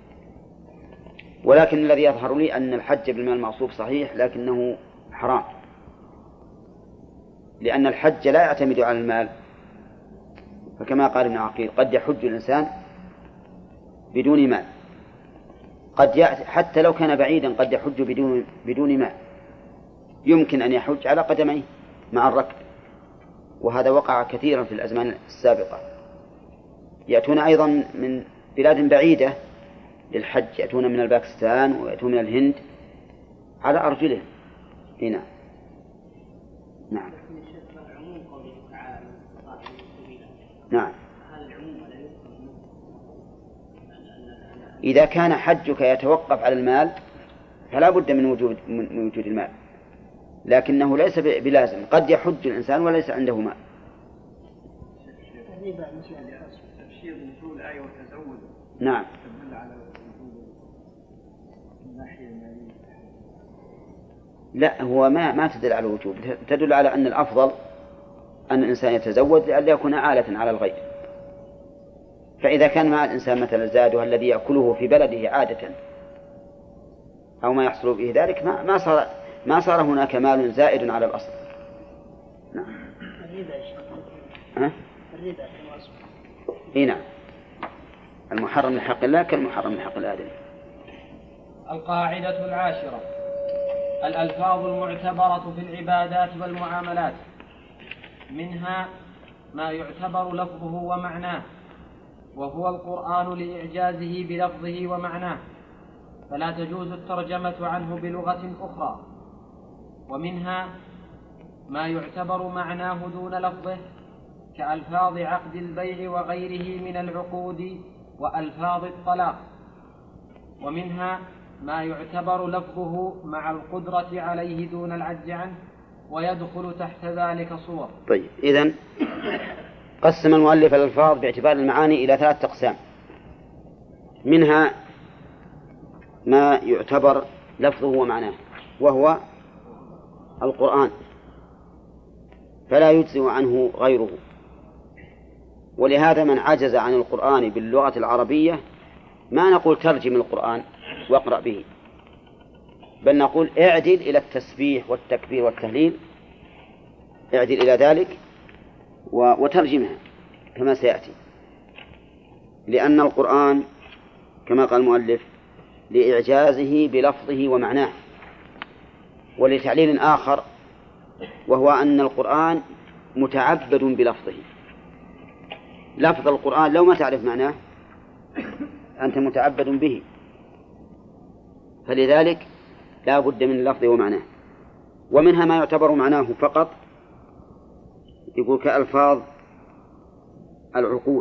ولكن الذي يظهر لي أن الحج بالمال المغصوب صحيح لكنه حرام، لأن الحج لا يعتمد على المال، فكما قال ابن عقيل قد يحج الإنسان بدون مال، قد يأتي حتى لو كان بعيدا قد يحج بدون بدون مال، يمكن أن يحج على قدميه مع الركب، وهذا وقع كثيرا في الأزمان السابقة. يأتون أيضا من بلاد بعيدة للحج، يأتون من الباكستان ويأتون من الهند على أرجلهم هنا. نعم نعم إذا كان حجك يتوقف على المال فلا بد من وجود من وجود المال، لكنه ليس بلازم، قد يحج الإنسان وليس عنده مال. نعم لا، هو ما ما تدل على الوجوب، تدل على أن الأفضل أن الإنسان يتزود لئلا يكون عالة على الغير. فإذا كان مع الإنسان مثلا زاده الذي يأكله في بلده عادة أو ما يحصل به ذلك ما ما صار ما صار هناك مال زائد على الأصل. نعم. الربا الربا في نعم، المحرم من حق الله كالمحرم من حق الآدمي. القاعدة العاشرة: الألفاظ المعتبرة في العبادات والمعاملات، منها ما يعتبر لفظه ومعناه، وهو القرآن لإعجازه بلفظه ومعناه، فلا تجوز الترجمة عنه بلغة أخرى. ومنها ما يعتبر معناه دون لفظه كألفاظ عقد البيع وغيره من العقود وألفاظ الطلاق. ومنها ما يعتبر لفظه مع القدرة عليه دون العجز عنه، ويدخل تحت ذلك صور. طيب، إذن قسم المؤلف الألفاظ باعتبار المعاني إلى ثلاث أقسام، منها ما يعتبر لفظه ومعناه وهو القرآن، فلا يجزئ عنه غيره. ولهذا من عجز عن القرآن باللغة العربية ما نقول ترجم القرآن واقرأ به، بل نقول اعدل إلى التسبيح والتكبير والتهليل، اعدل إلى ذلك وترجمها كما سيأتي، لأن القرآن كما قال المؤلف لإعجازه بلفظه ومعناه، ولتعليل آخر وهو أن القرآن متعبد بلفظه. لفظ القرآن لو ما تعرف معناه أنت متعبد به، فلذلك لا بد من لفظه ومعناه. ومنها ما يعتبر معناه فقط، يقول كألفاظ العقود.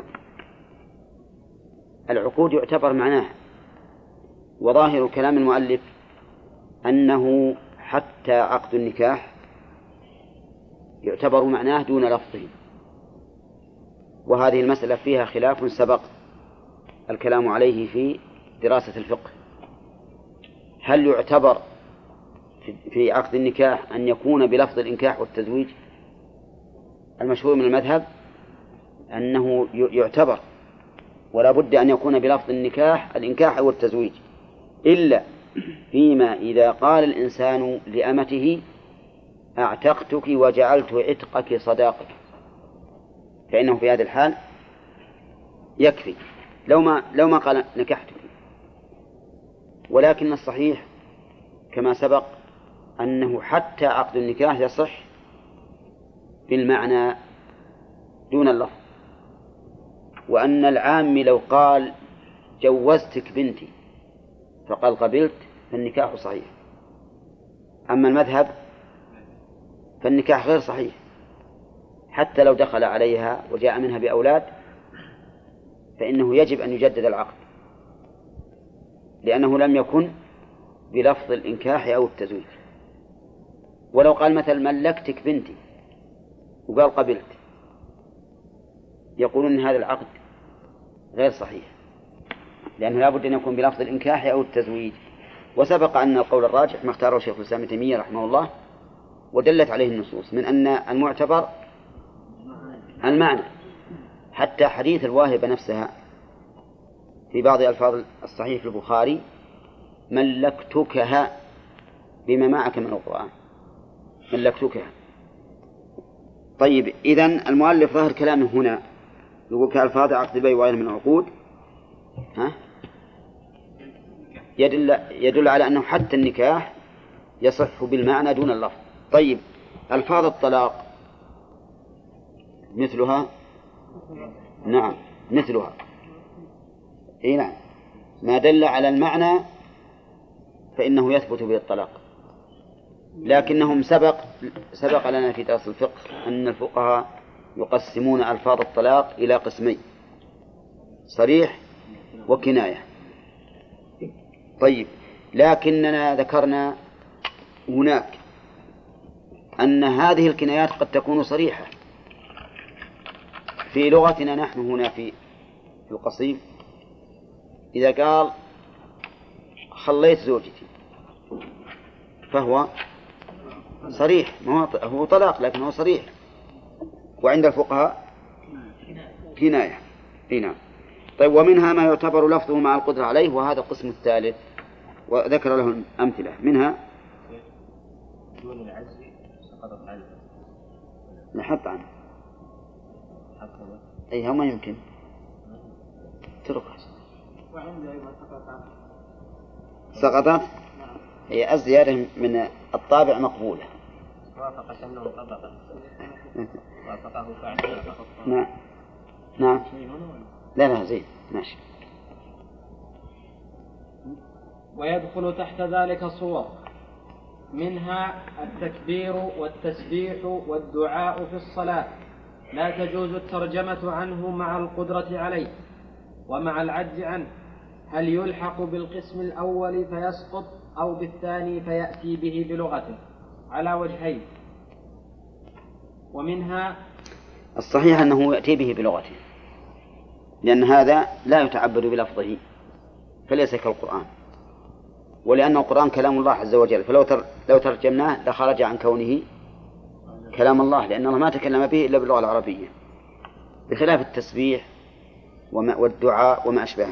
العقود يعتبر معناه، وظاهر كلام المؤلف أنه حتى عقد النكاح يعتبر معناه دون لفظه، وهذه المسألة فيها خلاف سبق الكلام عليه في دراسة الفقه. هل يعتبر في عقد النكاح أن يكون بلفظ الإنكاح والتزويج؟ المشهور من المذهب أنه يعتبر، ولا بد أن يكون بلفظ النكاح الإنكاح والتزويج، إلا فيما إذا قال الإنسان لأمته أعتقتك وجعلت عتقك صداقك، فإنه في هذه الحال يكفي لو ما لو ما قال نكحتك. ولكن الصحيح كما سبق أنه حتى عقد النكاح يصح بالمعنى دون اللفظ، وأن العام لو قال جوزتك بنتي فقال قبلت فالنكاح صحيح. أما المذهب فالنكاح غير صحيح حتى لو دخل عليها وجاء منها بأولاد، فإنه يجب أن يجدد العقد، لأنه لم يكن بلفظ الإنكاح أو التزويج. ولو قال مثل ملكتك بنتي وقال قبلت، يقولون أن هذا العقد غير صحيح، لأنه لا بد أن يكون بلفظ الإنكاح أو التزويج. وسبق أن القول الراجح ما اختاره شيخ الإسلام ابن تيمية رحمه الله، ودلت عليه النصوص من أن المعتبر المعنى. حتى حديث الواهبة نفسها في بعض ألفاظ الصحيح في البخاري ملكتكها بما معك من القرآن، ملكتكها. طيب، إذن المؤلف ظاهر كلامه هنا يقول كألفاظ عقد البيع وغيره من العقود، ها يدل, يدل على أنه حتى النكاح يصح بالمعنى دون اللفظ. طيب، ألفاظ الطلاق مثلها؟ نعم مثلها. إيه نعم، ما دل على المعنى فإنه يثبت به الطلاق. لكنهم سبق سبق لنا في درس الفقه أن الفقهاء يقسمون ألفاظ الطلاق إلى قسمين: صريح وكناية. طيب، لكننا ذكرنا هناك أن هذه الكنايات قد تكون صريحة. في لغتنا نحن هنا في القصيم إذا قال خليت زوجتي فهو صريح، هو طلاق لكنه صريح. وعند الفقهاء كناية. هنا طيب، ومنها ما يعتبر لفظه مع القدرة عليه، وهذا القسم الثالث، وذكر له أمثلة منها دون العجز سقطت عنه. نحط عنه أي ما يمكن ترك وعنده أيضا سقطت عنه. سقطت هي الزيادة من الطابع مقبولة. وافق أنه طبقا وافقه فعلا. نعم نعم لا لا زين ماشي. ويدخل تحت ذلك صور، منها التكبير والتسبيح والدعاء في الصلاة، لا تجوز الترجمة عنه مع القدرة عليه ومع العجز عنه. هل يلحق بالقسم الأول فيسقط أو بالثاني فيأتي به بلغته؟ على وجهين. ومنها الصحيح أنه يأتي به بلغته، لأن هذا لا يتعبد بلفظه فليس كالقرآن، ولأن القرآن كلام الله عز وجل، فلو تر... لو ترجمناه لخرج عن كونه كلام الله، لأن الله ما تكلم به إلا باللغة العربية، بخلاف التسبيح وما... والدعاء وما أشبهه.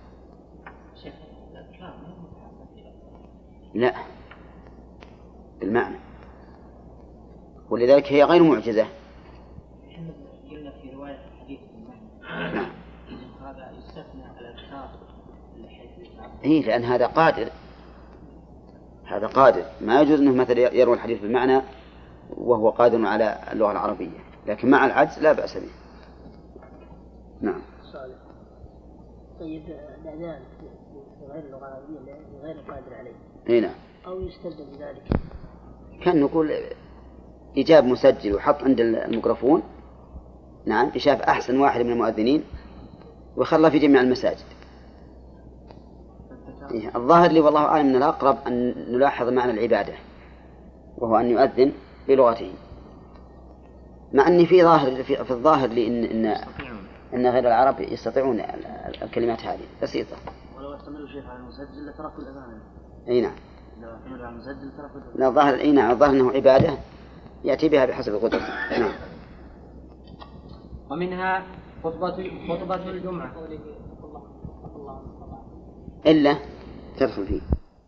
لا بالمعنى، ولذلك هي غير معجزة. قلنا في رواية الحديث بالمعنى. هذا يستثنى الأذكار التي إيه لأن هذا قادر، هذا قادر، ما يجوز أنه مثلا يروي الحديث بالمعنى وهو قادر على اللغة العربية، لكن مع العجز لا بأس به. نعم. صالح. طيب الأذان في غير اللغة العربية غير قادر عليه. إيه نعم. أو يستبدل بذلك. كان نقول إجاب مسجل وحط عند الميكروفون، نعم، يشاف أحسن واحد من المؤذنين ويخلى في جميع المساجد. إيه. الظاهر لي والله أعلم من الأقرب أن نلاحظ معنى العبادة وهو أن يؤذن بلغته، مع أن في ظاهر في, في الظاهر لي إن إن, إن غير العرب يستطيعون الكلمات هذه بسيطة. ولو استمروا شيخ على المسجل لتركوا الأذان. أي نعم. لو استمروا على المسجل تركوا الأذان. لا الظاهر أي نعم، الظاهر أنه عبادة يأتي بها بحسب قدرته. نعم. ومنها خطبة خطبة الجمعة إلا تدخل فيه.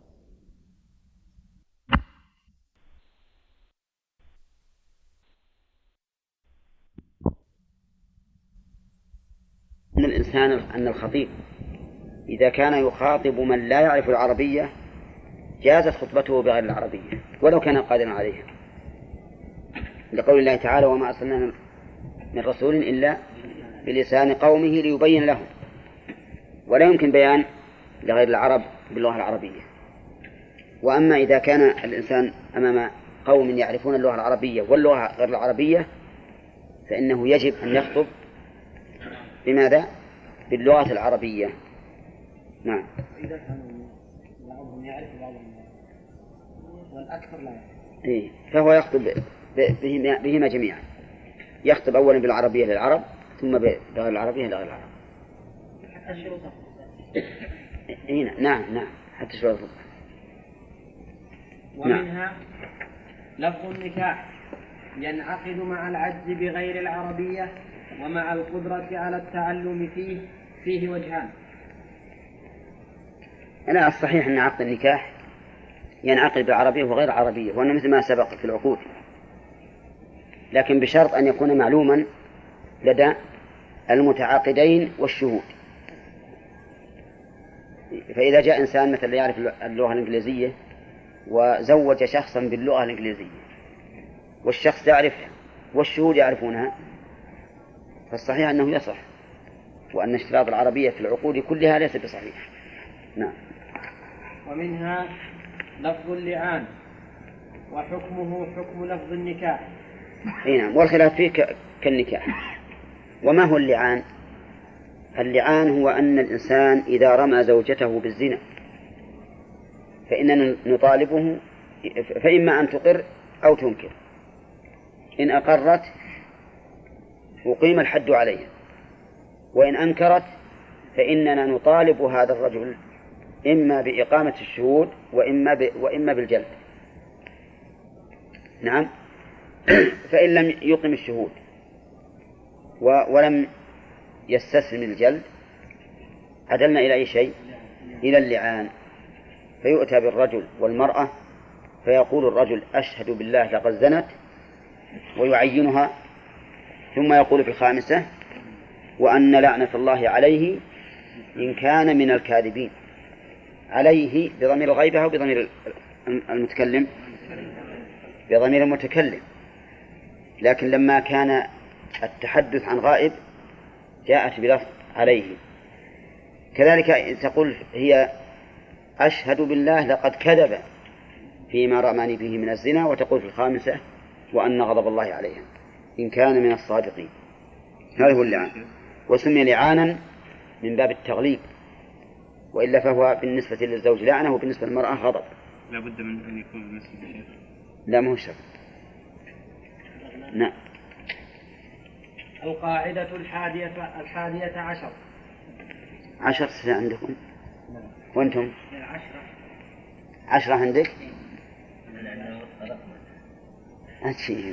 أن الإنسان أن الخطيب إذا كان يخاطب من لا يعرف العربية جازت خطبته بغير العربية ولو كان قادرا عليها، لقول الله تعالى: وما أرسلنا من رسول إلا بلسان قومه ليبين لهم، ولا يمكن بيان لغير العرب باللغة العربية. وأما إذا كان الإنسان أمام قوم يعرفون اللغة العربية واللغة غير العربية فإنه يجب أن يخطب بماذا؟ باللغة العربية. نعم. إذا كانوا بعضهم يعرف بعضهم والأكثر لا يعرف. إيه، فهو يخطب بهما, بهما جميعا، يخطب أولا بالعربية للعرب ثم بغير العربية لغير العرب. حتى الشروط. إيه نعم نعم حتى شروط. ومنها لفظ النكاح ينعقد مع العجز بغير العربية ومع القدرة على التعلم فيه فيه وجهان. أنا الصحيح أن عقد النكاح ينعقد بالعربية وغير العربية، وأنه مثل ما سبق في العقود، لكن بشرط أن يكون معلوما لدى المتعاقدين والشهود. فإذا جاء إنسان مثلا يعرف اللغة الإنجليزية وزوج شخصا باللغة الإنجليزية والشخص يعرفها والشهود يعرفونها فالصحيح أنه يصح، وأن اشتراط العربية في العقود كلها ليس بصحيح. نعم. ومنها لفظ اللعان وحكمه حكم لفظ النكاح. نعم. والخلاف فيه كالنكاح. وما هو اللعان؟ اللعان هو أن الإنسان إذا رمى زوجته بالزنا فإننا نطالبه فإما أن تقر أو تنكر، إن أقرت أقيم الحد عليها، وإن أنكرت فإننا نطالب هذا الرجل إما بإقامة الشهود وإما, ب... وإما بالجلد. نعم. فإن لم يقم الشهود و... ولم يستسلم الجلد عدلنا إلى أي شيء؟ إلى اللعان. فيؤتى بالرجل والمرأة فيقول الرجل: أشهد بالله لقد زنت، ويعينها، ثم يقول في الخامسة: وأن لعنة الله عليه إن كان من الكاذبين. عليه بضمير الغيبة أو بضمير المتكلم؟ بضمير المتكلم. لكن لما كان التحدث عن غائب جاءت بلفظ عليه. كذلك تقول هي: أشهد بالله لقد كذب فيما رماني به من الزنا، وتقول في الخامسة: وأن غضب الله عليها إن كان من الصادقين. هذا هو اللعان، وسمي لعانا من باب التغليب، وإلا فهو بالنسبة للزوج لعنة وبالنسبة للمرأة غضب. لا بد من أن يكون بالنسبة للشيخ. لا مو شرط. نعم. القاعدة الحادية الحادية عشر. عشر سنة عندكم؟ وأنتم؟ عشرة. عشرة عندك؟ أشي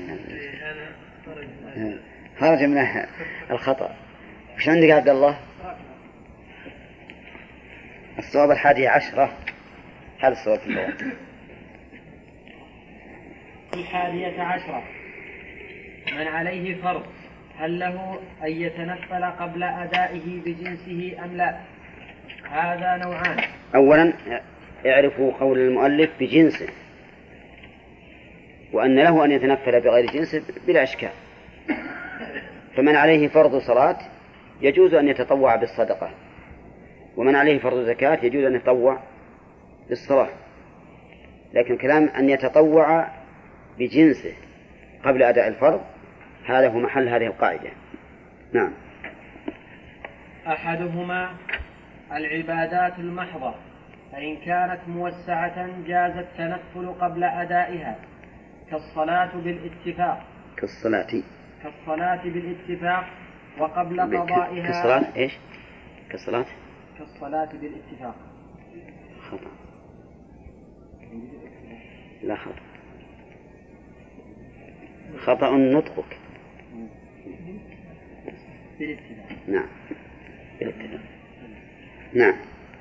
خرج من الخطأ. وش عندك عبد الله؟ الصواب الحادية عشرة. هذا الصواب في اللغة. الحادية عشرة: من عليه فرض هل له أن يتنفل قبل أدائه بجنسه أم لا؟ هذا نوعان. أولا اعرفوا قول المؤلف بجنسه، وأن له أن يتنفل بغير جنسه بلا إشكال. فمن عليه فرض صلاة يجوز أن يتطوع بالصدقة، ومن عليه فرض زكاة يجوز أن يتطوع بالصلاة. لكن كلام أن يتطوع بجنسه قبل أداء الفرض هذا هو محل هذه القاعدة. نعم. أحدهما العبادات المحضة، فإن كانت موسعة جاز التنفل قبل أدائها كالصلاة بالاتفاق كالصلاة كالصلاة بالاتفاق وقبل قضائها. كالصلاة إيش؟ كالصلاة كالصلاة بالاتفاق. خطأ. لا خطأ، خطأ نطقك. بالاتفاق. نعم بالاتفاق. نعم.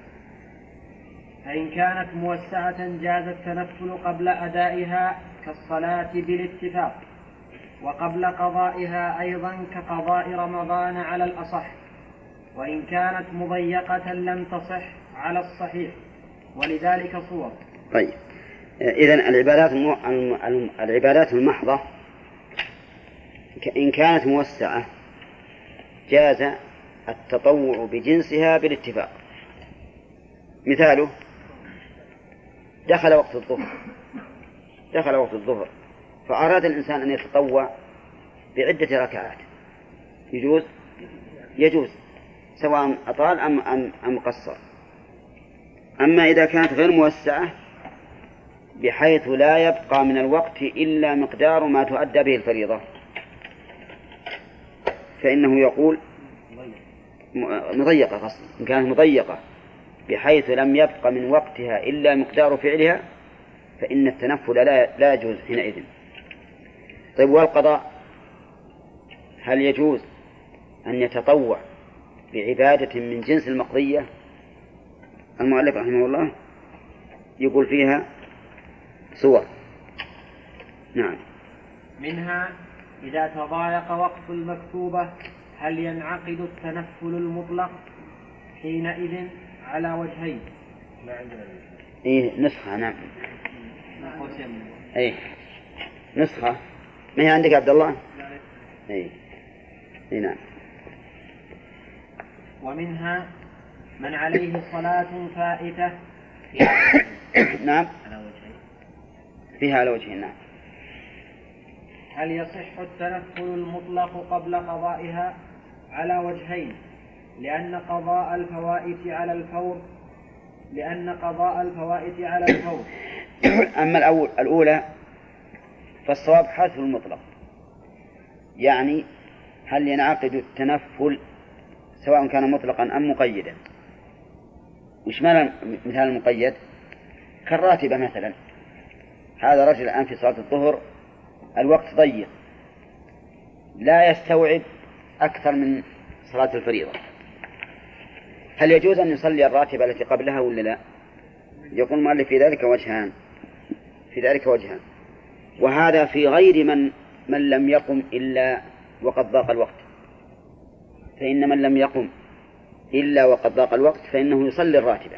فإن كانت موسعة جاز التنفل قبل أدائها كالصلاة بالاتفاق وقبل قضائها أيضا كقضاء رمضان على الأصح، وإن كانت مضيقة لم تصح على الصحيح، ولذلك صور. طيب، إذن العبادات العبادات المحضة إن كانت موسعة جاز التطوع بجنسها بالاتفاق. مثاله دخل وقت الظهر دخل وقت الظهر فأراد الإنسان أن يتطوع بعدة ركعات، يجوز يجوز سواء أطال أم أم أم قصر. أما إذا كانت غير موسعة بحيث لا يبقى من الوقت إلا مقدار ما تؤدى به الفريضة فإنه يقول مضيقة قصد. إن كانت مضيقة بحيث لم يبقى من وقتها إلا مقدار فعلها فإن التنفل لا لا يجوز حينئذ. طيب، والقضاء هل يجوز أن يتطوع بعبادة من جنس المقضية؟ المؤلف رحمه الله يقول فيها صور. نعم. منها إذا تضايق وقت المكتوبة هل ينعقد التنفل المطلق حينئذ على وجهين. إيه نسخة. نعم. إيه نسخة. ما هي عندك عبد الله؟ إيه. إيه نعم. ومنها من عليه صلاة فائتة نعم فيها على وجهين. نعم. هل يصح التنفل المطلق قبل قضائها؟ على وجهين، لأن قضاء الفوائت على الفور لأن قضاء الفوائت على الفور. أما الأول الأولى فالصواب حذف المطلق، يعني هل ينعقد التنفل سواء كان مطلقا أم مقيدا. وش معنى مثال المقيد؟ كالراتبة مثلا، هذا رجل الآن في صلاة الظهر الوقت ضيق لا يستوعب أكثر من صلاة الفريضة، هل يجوز أن يصلي الراتبة التي قبلها ولا لا؟ يقول المؤلف في ذلك وجهان في ذلك وجهان وهذا في غير من من لم يقم إلا وقد ضاق الوقت. فإن من لم يقم إلا وقد ضاق الوقت فإنه يصلي الراتبة،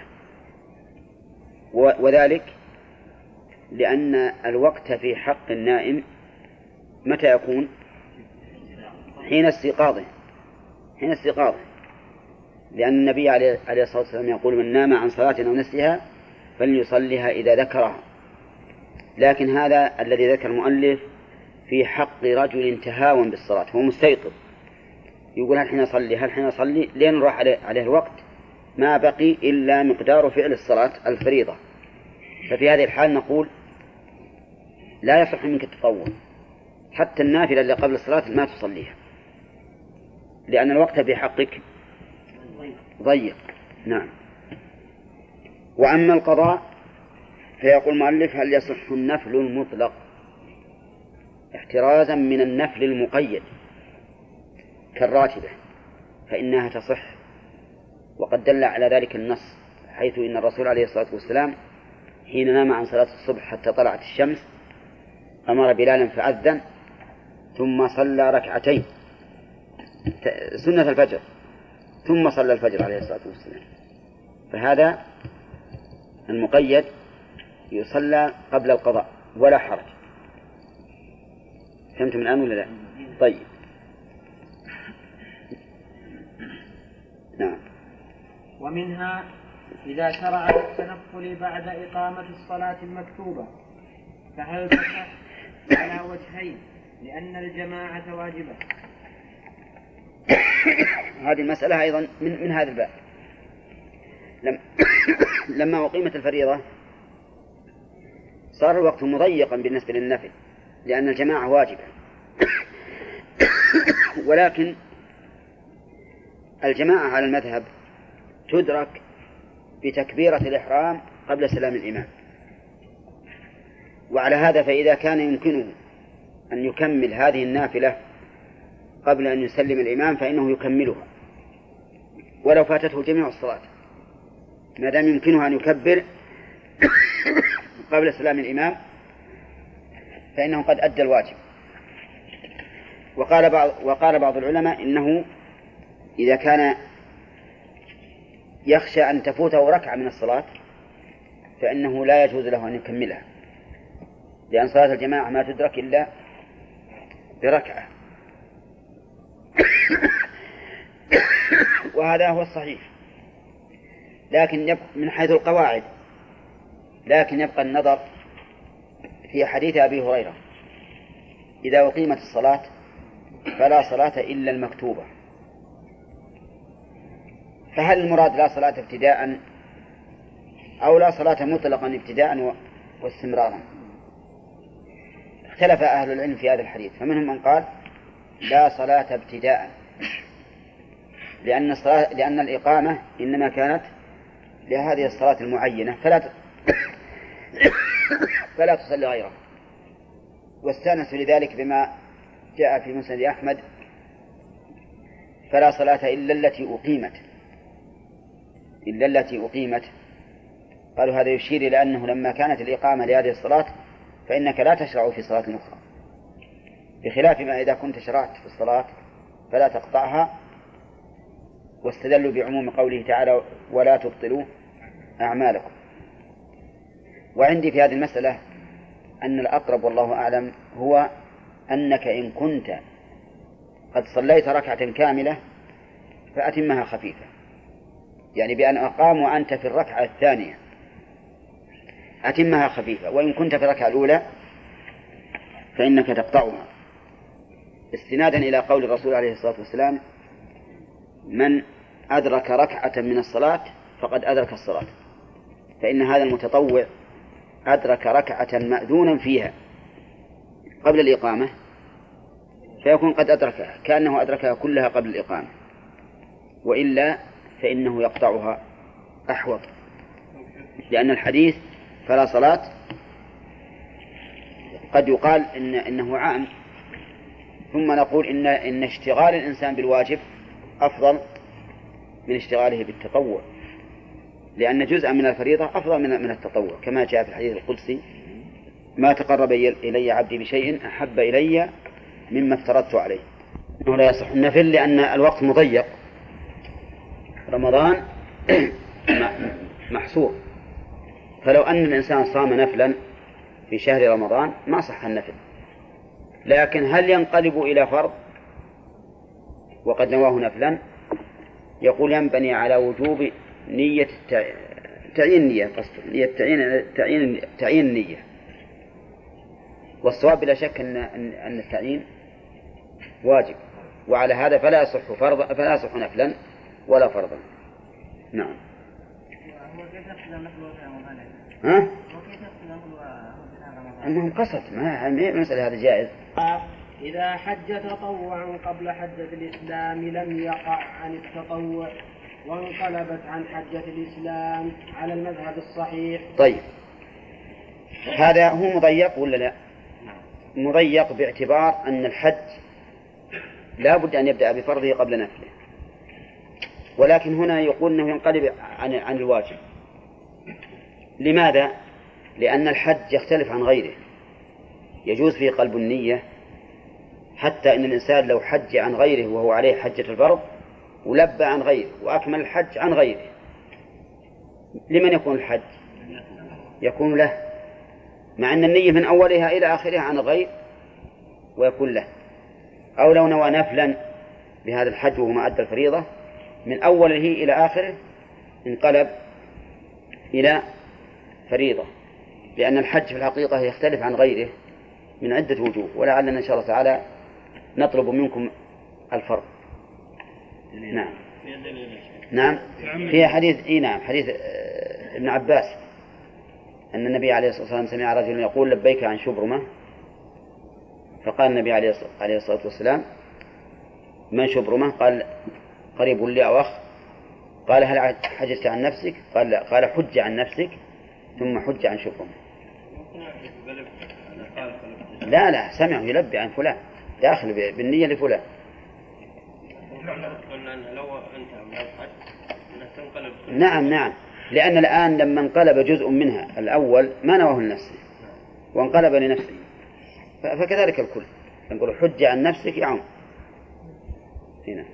وذلك لأن الوقت في حق النائم متى يكون؟ حين استيقاظه حين استيقاظه لأن النبي عليه الصلاة والسلام يقول من نام عن صلاة أو نسيها فليصليها إذا ذكرها. لكن هذا الذي ذكر المؤلف في حق رجل تهاون بالصلاة، هو مستيقظ يقول هل حين أصلي هل حين أصلي لين راح عليه الوقت ما بقي إلا مقدار فعل الصلاة الفريضة. ففي هذه الحال نقول لا يصح منك التطوع، حتى النافلة اللي قبل الصلاة ما تصليها لأن الوقت في حقك ضيق. نعم. وأما القضاء فيقول المؤلف هل يصح النفل المطلق احترازا من النفل المقيد كالراتبة فإنها تصح، وقد دل على ذلك النص حيث إن الرسول عليه الصلاة والسلام حين نام عن صلاة الصبح حتى طلعت الشمس أمر بلالا فأذن ثم صلى ركعتين سنة الفجر ثم صلى الفجر عليه الصلاة والسلام، فهذا المقيد يصلى قبل القضاء ولا حرج. فهمتم الآن ولا لا؟ طيب نعم. ومنها إذا شرع التنفل بعد إقامة الصلاة المكتوبة فهل تصح؟ على وجهين، لأن الجماعة واجبة. هذه المسألة أيضا من, من هذا الباب. لم لما أقيمت الفريضة صار الوقت مضيقا بالنسبة للنفل لأن الجماعة واجبة، ولكن الجماعة على المذهب تدرك بتكبيرة الإحرام قبل سلام الإمام. وعلى هذا فإذا كان يمكنه أن يكمل هذه النافلة قبل أن يسلم الإمام فإنه يكملها ولو فاتته جميع الصلاة، ما دام يمكنه أن يكبر قبل سلام الإمام فإنه قد أدى الواجب. وقال بعض, وقال بعض العلماء إنه إذا كان يخشى أن تفوته ركعة من الصلاة فإنه لا يجوز له أن يكملها، لأن صلاة الجماعة ما تدرك إلا بركعة. وهذا هو الصحيح، لكن يبقى من حيث القواعد، لكن يبقى النظر في حديث أبي هريرة: إذا أقيمت الصلاة فلا صلاة إلا المكتوبة. فهل المراد لا صلاة ابتداء أو لا صلاة مطلقا ابتداء واستمرارا؟ اختلف أهل العلم في هذا الحديث، فمنهم من قال لا صلاة ابتداء، لأن الصلاة لأن الإقامة إنما كانت لهذه الصلاة المعينة فلا ت... فلا تصلي غيرها. واستانسوا لذلك بما جاء في مسند أحمد: فلا صلاة إلا التي أقيمت إلا التي أقيمت. قالوا هذا يشير إلى أنه لما كانت الإقامة لهذه الصلاة فإنك لا تشرع في صلاة أخرى، بخلاف ما إذا كنت شرعت في الصلاة فلا تقطعها. واستدلوا بعموم قوله تعالى: ولا تبطلوا أعمالكم. وعندي في هذه المسألة أن الأقرب والله أعلم هو أنك إن كنت قد صليت ركعة كاملة فأتمها خفيفة، يعني بأن أقام وأنت في الركعة الثانية أتمها خفيفة، وإن كنت في الركعة الأولى فإنك تقطعها، استنادا إلى قول الرسول عليه الصلاة والسلام: من أدرك ركعة من الصلاة فقد أدرك الصلاة. فإن هذا المتطوع أدرك ركعة مأذونا فيها قبل الإقامة فيكون قد أدركها كأنه أدركها كلها قبل الإقامة، وإلا فإنه يقطعها أحوط، لأن الحديث فلا صلاة قد يقال إن إنه عام، ثم نقول إن إن اشتغال الإنسان بالواجب أفضل من اشتغاله بالتطوع، لأن جزءا من الفريضة أفضل من من التطوع، كما جاء في الحديث القدسي: ما تقرب إلي عبدي بشيء أحب إلي مما افترضت عليه. إنه لا يصح النفل لأن الوقت مضيق، رمضان محصور، فلو أن الإنسان صام نفلا في شهر رمضان ما صح النفل. لكن هل ينقلب إلى فرض وقد نواه نفلا؟ يقول ينبني على وجوب نية تعيين النية، قصد نية تعيين تعيين تعيين النية. والصواب بلا شك أن أن التعيين واجب، وعلى هذا فلا يصح فرض فلا يصح نفلا ولا فرضا. نعم. ها؟ أنهم قصد ما مسألة هذا جائز. إذا حج تطوعا قبل حجة الإسلام لم يقع عن التطوع وانقلبت عن حجة الإسلام على المذهب الصحيح. طيب هذا هو مضيق ولا لا؟ مضيق باعتبار أن الحج لا بد أن يبدأ بفرضه قبل نفله، ولكن هنا يقول أنه ينقلب عن عن الواجب. لماذا؟ لأن الحج يختلف عن غيره، يجوز فيه قلب النية، حتى أن الإنسان لو حج عن غيره وهو عليه حجة الفرض ولبى عن غيره وأكمل الحج عن غيره لمن يكون الحج؟ يكون له، مع أن النية من أولها إلى آخرها عن الغير ويكون له. أو لو نوى نفلا بهذا الحج وهو ما أدى الفريضة من أوله إلى آخره انقلب إلى فريضة، لأن الحج في الحقيقة يختلف عن غيره من عدة وجوه، ولعلنا إن شاء الله تعالى نطلب منكم الفرق. نعم نعم في حديث إيه نعم حديث ابن عباس أن النبي عليه الصلاة والسلام سمع رجلا يقول لبيك عن شبرمة، فقال النبي عليه الصلاة والسلام من شبرمة؟ قال قريب لي أو أخ. قال هل حجزت عن نفسك؟ قال لا. قال حج عن نفسك ثم حج عن شبرمة. لا لا سمعه يلبي عن فلان داخل بالنية لفلان. نعم نعم لأن الآن لما انقلب جزء منها الأول ما نواه لنفسه وانقلب لنفسه، فكذلك الكل نقول حج عن نفسك يا عم. هنا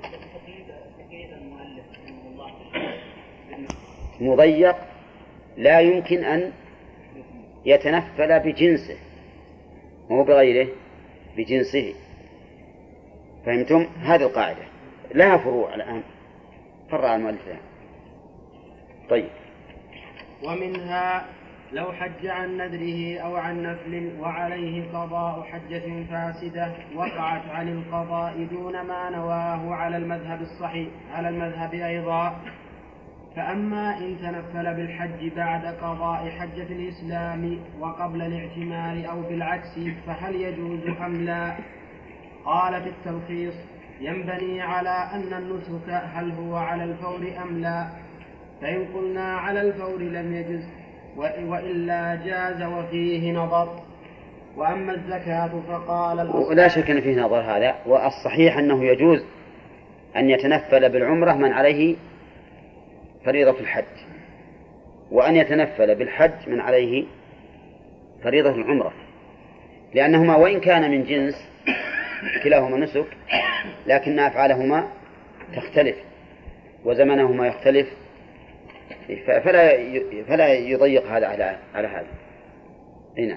مضيق لا يمكن أن يتنفل بجنسه مو بغيره بجنسه، فهمتم؟ هذه القاعدة لها فروع الآن فرع المؤلف. طيب ومنها لو حج عن نذره أو عن نفل وعليه قضاء حجة فاسدة وقعت عن القضاء دون ما نواه على المذهب الصحيح على المذهب أيضا. فأما إن تنفل بالحج بعد قضاء حجة الإسلام وقبل الاعتمار أو بالعكس فهل يجوز أم لا؟ قال في التلخيص ينبني على أن النسك هل هو على الفور أم لا؟ فإن قلنا على الفور لم يجز وإلا جاز وفيه نظر. وأما الزكاة فقال الأصحاب لا شك أن فيه نظر هذا، والصحيح أنه يجوز أن يتنفل بالعمرة من عليه فريضة الحج، وأن يتنفل بالحج من عليه فريضة العمرة، لأنهما وإن كان من جنس كلاهما نسك لكن أفعالهما تختلف وزمنهما يختلف، فلا فلا يضيق هذا على على هذا. هنا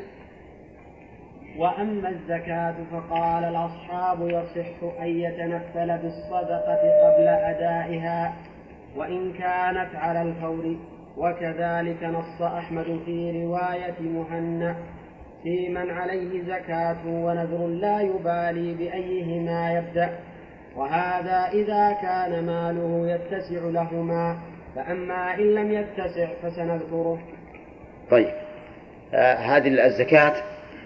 وأما الزكاة فقال الأصحاب يصح أن يتنفل بالصدقة قبل أدائها وإن كانت على الفور، وكذلك نص أحمد في رواية مهنا في من عليه زكاة ونذر لا يبالي بأيهما يبدأ، وهذا إذا كان ماله يتسع لهما، فأما إن لم يتسع فسنذكره. طيب آه هذه الزكاة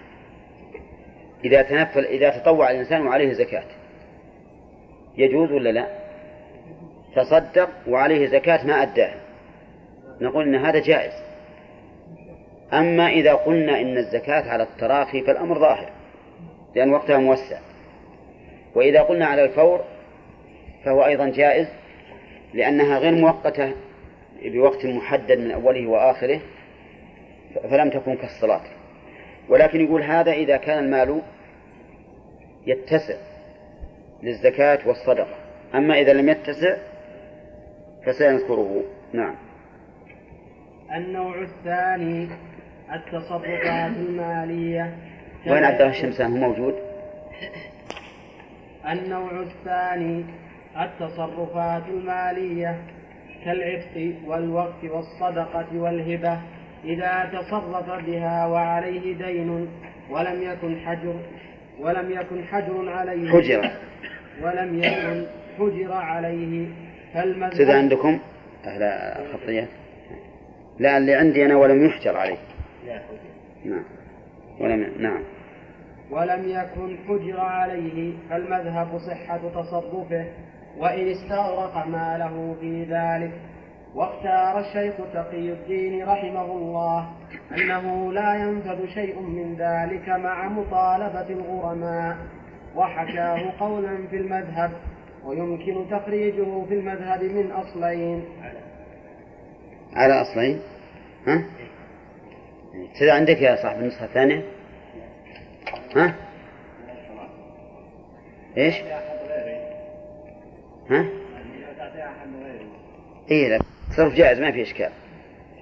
إذا تنفل إذا تطوع الإنسان وعليه زكاة يجوز ولا لا؟ تصدق وعليه زكاة ما أداها نقول إن هذا جائز. أما إذا قلنا إن الزكاة على التراخي فالأمر ظاهر لأن وقتها موسع، وإذا قلنا على الفور فهو أيضا جائز لأنها غير مؤقتة بوقت محدد من أوله وآخره فلم تكن كالصلاة. ولكن يقول هذا إذا كان المال يتسع للزكاة والصدقة، أما إذا لم يتسع فسيذكره. نعم. النوع الثاني التصرفات المالية. وين عبد الله الشمسان هو موجود؟ النوع الثاني التصرفات المالية كالعتق والوقف والصدقة والهبة إذا تصرف بها وعليه دين ولم يكن حجر ولم يكن حجر عليه حجر ولم يكن حجر عليه فالمذهب. سيدا عندكم أهل الخطية؟ لا اللي عندي أنا ولم يحجر عليه. نعم ولم نعم ولم يكن حجر عليه فالمذهب صحة تصرفه وإن استغرق ماله في ذلك. واختار الشيخ تقي الدين رحمه الله أنه لا ينفذ شيء من ذلك مع مطالبة الغرماء، وحكاه قولا في المذهب ويمكن تخريجه في المذهب من أصلين. على أصلين؟ ها؟ سيدا عندك يا صاحب النسخة الثانية؟ ها؟ إيش؟ ها؟ إيه لا تصرف جائز ما في إشكال.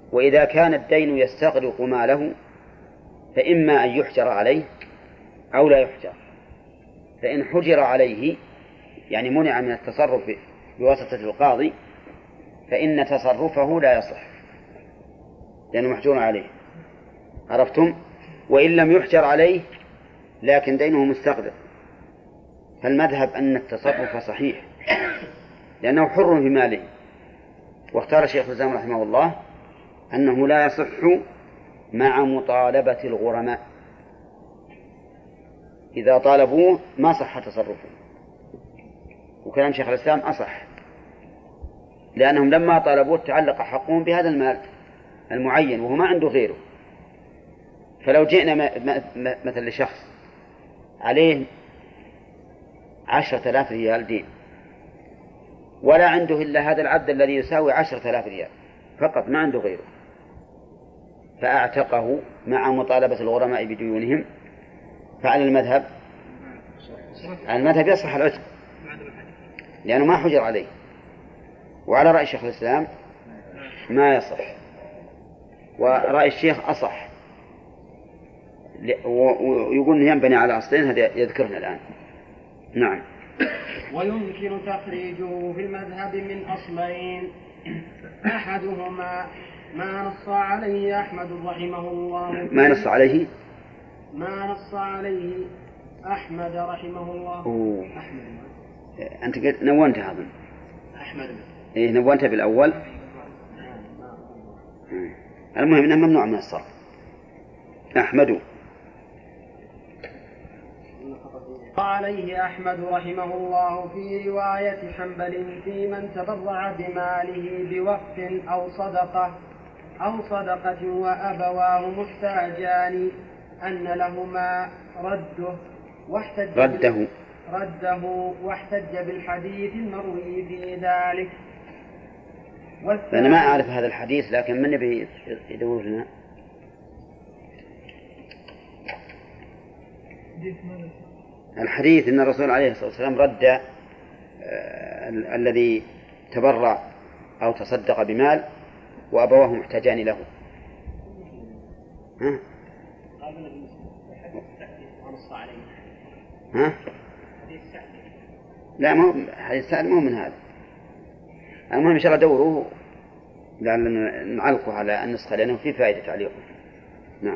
وإذا كان الدين يستغرق ماله فإما أن يحجر عليه أو لا يحجر. فإن حجر عليه يعني منع من التصرف بواسطة القاضي فإن تصرفه لا يصح لأنه محجور عليه. عرفتم؟ وإن لم يحجر عليه لكن دينه مستغرق فالمذهب أن التصرف صحيح لأنه حر في ماله. واختار شيخ الإسلام رحمه الله أنه لا يصح مع مطالبة الغرماء، إذا طالبوه ما صح تصرفه. وكلام شيخ الإسلام أصح لأنهم لما طالبوه تعلق حقهم بهذا المال المعين وهو ما عنده غيره. فلو جئنا مثل لشخص عليه عشرة آلاف ريال دين ولا عنده إلا هذا العبد الذي يساوي عشرة آلاف ريال فقط ما عنده غيره، فأعتقه مع مطالبة الغرماء بديونهم، فعلى المذهب على المذهب يصح العتق لأنه ما حجر عليه. وعلى رأي شيخ الإسلام ما يصح، ورأي الشيخ أصح، ويقول ينبني على أصلين هذا يذكرنا الآن. نعم. ويمكن تخريجه في المذهب من أصلين، أحدهما ما نص عليه أحمد رحمه الله ما نص عليه ما نص عليه أحمد رحمه الله. أوه. أحمد. أنت قلت نونت هذا أحمد إيه نونت بالأول. المهم أنه ممنوع من الصرف. أحمد وعليه أحمد رحمه الله في رواية حنبل في من تبرع بماله بوقف أو صدقة أو صدقة وأبواه محتاجان أن لهما رده واحتج رده رده واحتج بالحديث المروي في ذلك. أنا ما أعرف هذا الحديث لكن من يبي يدور لنا؟ الحديث أن الرسول عليه الصلاة والسلام رد آه الذي تبرع أو تصدق بمال وأبواه محتاجان له. ها؟ ها؟ لا ما هو حديث سعد ما هو من هذا. المهم إن شاء الله دوروه لعلنا نعلقه على النسخة لأنه في فائدة تعليقه. نعم.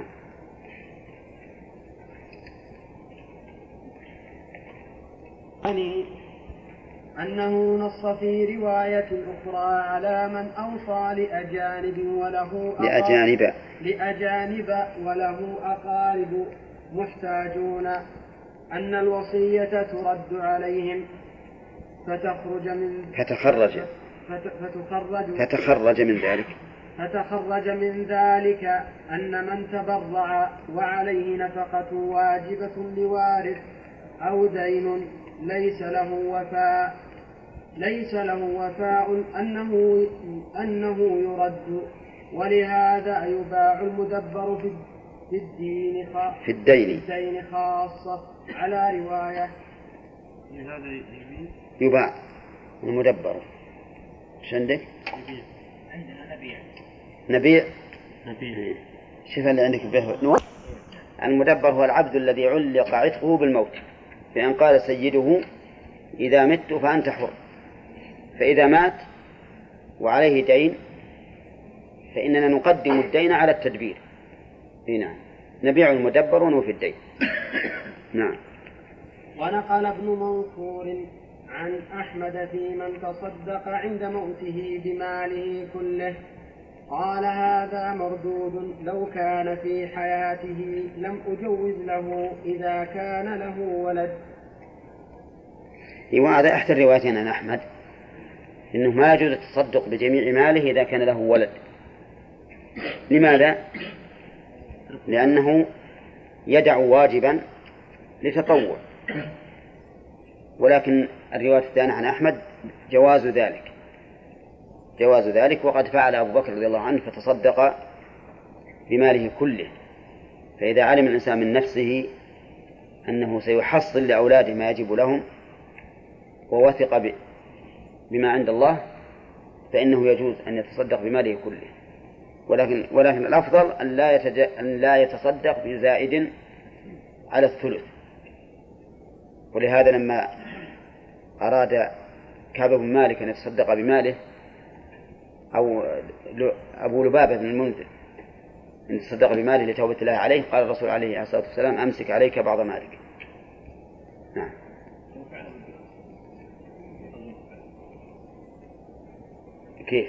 يعني أنه نص في رواية أخرى على من أوصى لأجانب وله لأجانب لأجانب وله أقارب محتاجون أن الوصية ترد عليهم فتخرج من فتخرج فتخرج فتخرج من ذلك فتخرج من ذلك أن من تبرع وعليه نفقة واجبة لوارث أو دين ليس له وفاء ليس له وفاء أنه أنه يرد، ولهذا يباع المدبر في في الدين في الدين في الدين خاصة على رواية. يباع المدبر. ايش عندك؟ عندنا نبيع نبيع نبيع شوف اللي عندك به. المدبر هو العبد الذي علق عتقه بالموت، فإن قال سيده إذا مت فأنت حر، فإذا مات وعليه دين فإننا نقدم الدين على التدبير. هنا نبيع المدبر ونوفي الدين. نعم. ونقل ابن منصور عن أحمد في من تصدق عند موته بماله كله قال هذا مردود، لو كان في حياته لم أجوز له إذا كان له ولد. وهذا أحد الروايتين عن أحمد إنه ما يجوز التصدق بجميع ماله إذا كان له ولد. لماذا؟ لأنه يدع واجبا لتطوع، ولكن الرواية الثانية عن أحمد جواز ذلك جواز ذلك وقد فعل أبو بكر رضي الله عنه فتصدق بماله كله. فإذا علم الإنسان من نفسه أنه سيحصل لأولاده ما يجب لهم ووثق بما عند الله فإنه يجوز أن يتصدق بماله كله. ولكن ولكن الأفضل أن لا يتج... أن لا يتصدق بزائد على الثلث. ولهذا لما أراد كعب بن مالك أن يتصدق بماله، أو أبو لبابة بن المنذر أن يتصدق بماله لتوبة الله عليه، قال الرسول عليه الصلاة والسلام: أمسك عليك بعض مالك. نعم. كيف؟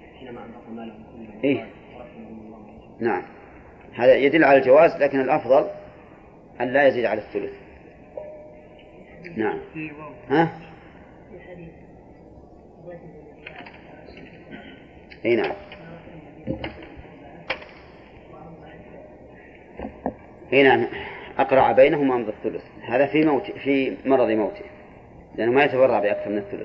إيه؟ نعم، هذا يدل على الجواز، لكن الأفضل أن لا يزيد على الثلث. نعم. ها؟ اي نعم. اي نعم، أقرع بينهما أمضى الثلث. هذا في موت في مرض موته، لأنه ما يتبرع بأكثر من الثلث.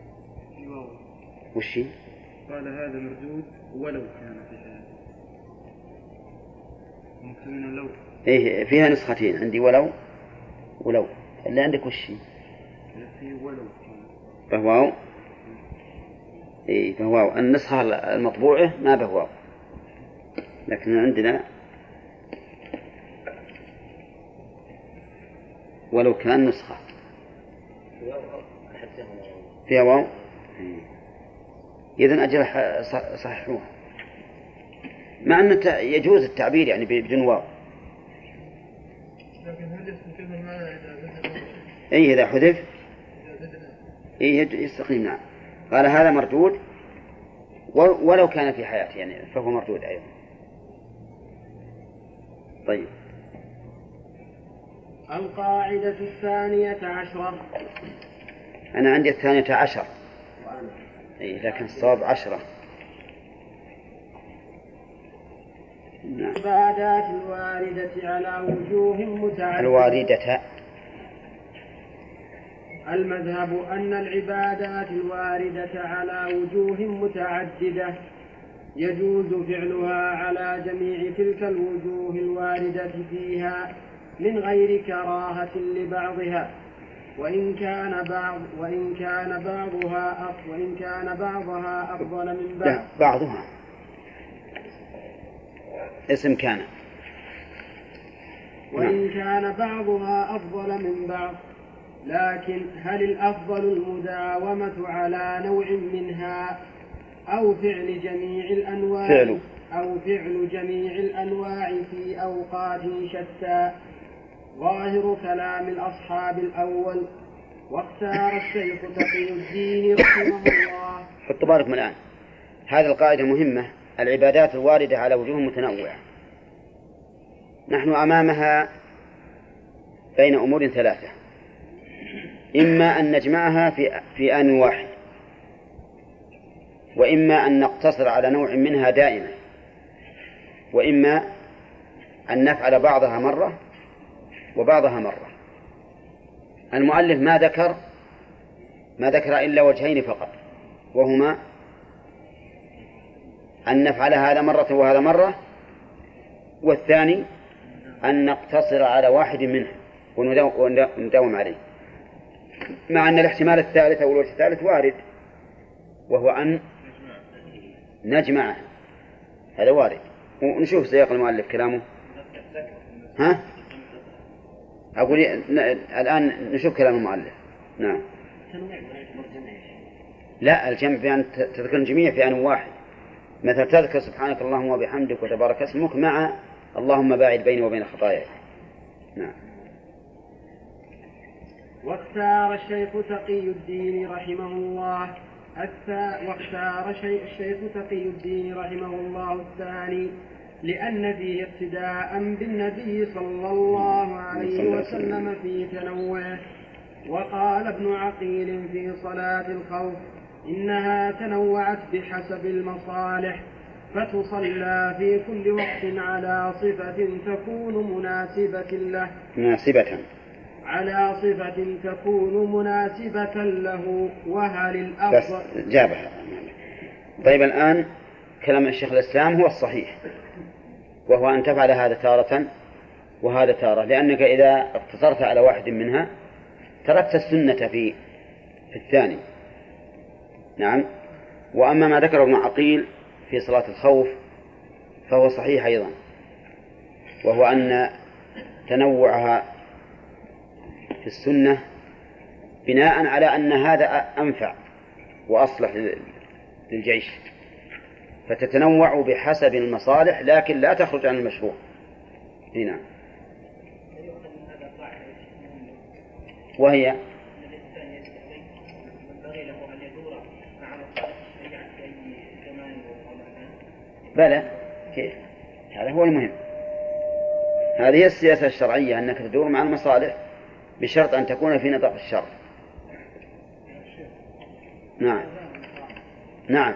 وش هي؟ قال هذا مردود ولو كان في حياته. ممكن لو. إيه، فيها نسختين عندي، ولو ولو اللي عندك وش هي؟ في ولو. فهو إيه فهو النسخة المطبوعة ما بهواو، لكن عندنا ولو كان نسخة فيها واو. إذن أجل صححوها، مع أن يجوز التعبير يعني بدون واو. أي إذا حذف إيه يستقيم. نعم. قال هذا مردود ولو كان في حياته، يعني فهو مردود أيضا. طيب. القاعدة الثانية عشرة. أنا عندي الثانية عشر، إيه لكن الصواب عشرة. نعم. العبادات الواردة على وجوه متعددة. الواردة. المذهب أن العبادات الواردة على وجوه متعددة يجوز فعلها على جميع تلك الوجوه الواردة فيها من غير كراهة لبعضها، وإن كان بعض وإن كان بعضها وإن كان بعضها أفضل من بعض. لا، بعضها اسم كان. وإن كان بعضها أفضل من بعض، لكن هل الأفضل المداومة على نوع منها أو فعل جميع الأنواع فعل. أو فعل جميع الأنواع في أوقات شتى؟ ظاهر كلام الأصحاب الأول، واختار الشيخ تقي الدين رحمه الله. حط بالكم الآن، هذه القاعدة مهمة. العبادات الواردة على وجوه متنوعة، نحن أمامها بين أمور ثلاثة: إما أن نجمعها في في آن واحد، وإما أن نقتصر على نوع منها دائما، وإما أن نفعل بعضها مرة وبعضها مرة. المؤلف ما ذكر ما ذكر إلا وجهين فقط، وهما أن نفعل هذا مرة وهذا مرة، والثاني أن نقتصر على واحد منها ونداوم عليه، مع أن الاحتمال الثالث أو الوجه الثالث وارد، وهو أن نجمعه. هذا وارد. ونشوف سياق المؤلف كلامه. ها؟ أقول الآن نشوف كلام المؤلف. نعم. لا، الجمع بأن تذكر الجميع في آن واحد، مثل تذكر سبحانك اللهم وبحمدك وتبارك اسمك مع اللهم باعد بيني وبين خطاياي. نعم. واختار الشيخ تقي الدين رحمه الله واختار الشيخ تقي الدين رحمه الله الثاني، لأن فيه اقتداء بالنبي صلى الله عليه وسلم في تنوعه. وقال ابن عقيل في صلاة الخوف: إنها تنوعت بحسب المصالح، فتصلى في كل وقت على صفة تكون مناسبة له مناسبة على صفة تكون مناسبة له. وهل الأفضل جابها. طيب، الآن كلام الشيخ الإسلام هو الصحيح، وهو أن تفعل هذا تارة وهذا تارة، لأنك إذا اقتصرت على واحد منها تركت السنة في في الثاني. نعم. وأما ما ذكره ابن عقيل في صلاة الخوف فهو صحيح أيضا، وهو أن تنوعها في السنة بناء على أن هذا أنفع وأصلح للجيش، فتتنوع بحسب المصالح لكن لا تخرج عن المشروع. هنا وهي بلى كيف؟ هذا هو المهم، هذه السياسة الشرعية أنك تدور مع المصالح بشرط أن تكون في نطاق الشرع. نعم نعم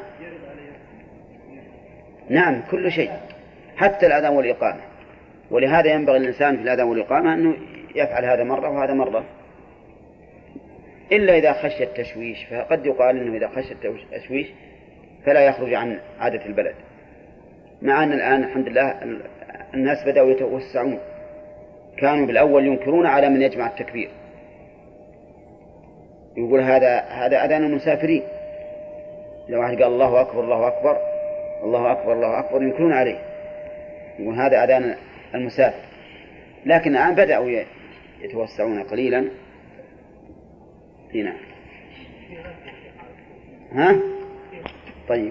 نعم كل شيء حتى الأذان والإقامة، ولهذا ينبغي الإنسان في الأذان والإقامة أنه يفعل هذا مرة وهذا مرة، إلا إذا خشي التشويش، فقد يقال أنه إذا خشي التشويش فلا يخرج عن عادة البلد، مع أن الآن الحمد لله الناس بدأوا يتوسعون. كانوا بالأول ينكرون على من يجمع التكبير، يقول هذا هذا أذان المسافرين، لو واحد قال الله أكبر الله أكبر الله أكبر الله أكبر ينكرون عليه، يقول هذا أذان المسافر. لكن الآن بدأوا يتوسعون قليلا. هنا ها طيب.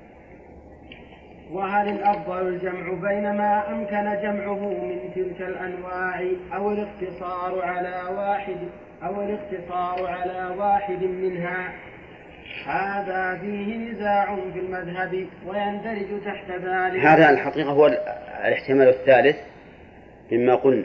وهل الأفضل الجمع بين ما أمكن جمعه من تلك الأنواع أو الاقتصار على واحد أو الاقتصار على واحد منها؟ هذا فيه نزاع في المذهب ويندرج تحت ذلك. هذا الحقيقة هو الاحتمال الثالث مما قلنا.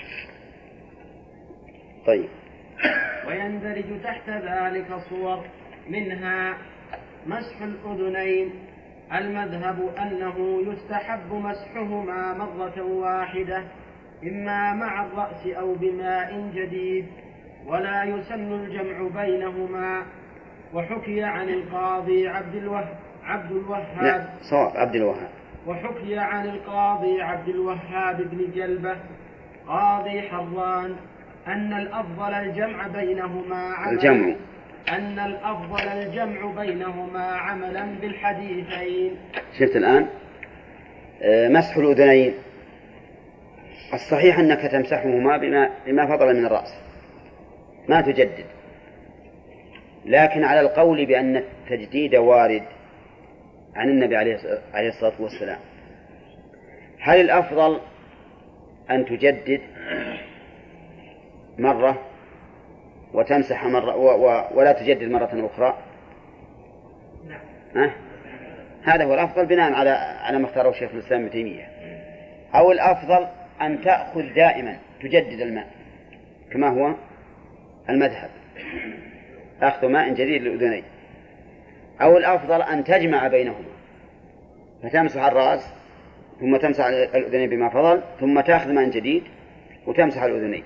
طيب. ويندرج تحت ذلك صور، منها مسح الأذنين. المذهب أنه يستحب مسحهما مرة واحدة إما مع الرأس أو بماء جديد، ولا يسن الجمع بينهما. وحكي عن القاضي عبد الوهاب عبد الوهاب لا صواب عبد الوهاب وحكي عن القاضي عبد الوهاب بن جلبة قاضي حران أن الأفضل الجمع بينهما عملا الجمع أن الأفضل الجمع بينهما عملا بالحديثين. شفت الآن مسح الأذنين، الصحيح أنك تمسحهما بما, بما فضل من الرأس، ما تجدد، لكن على القول بأن التجديد وارد عن النبي عليه الصلاة والسلام. هل الأفضل أن تجدد مرة وتمسح مرة و و ولا تجدد مرة أخرى؟ أه؟ هذا هو الأفضل بناء على على ما اختاره الشيخ الإسلام ابن تيمية. أو الأفضل أن تأخذ دائما تجدد الماء كما هو المذهب، أخذ ماء جديد للأذنين. أو الأفضل أن تجمع بينهما، فتمسح الرأس ثم تمسح الأذنين بما فضل، ثم تأخذ ماء جديد وتمسح الأذنين.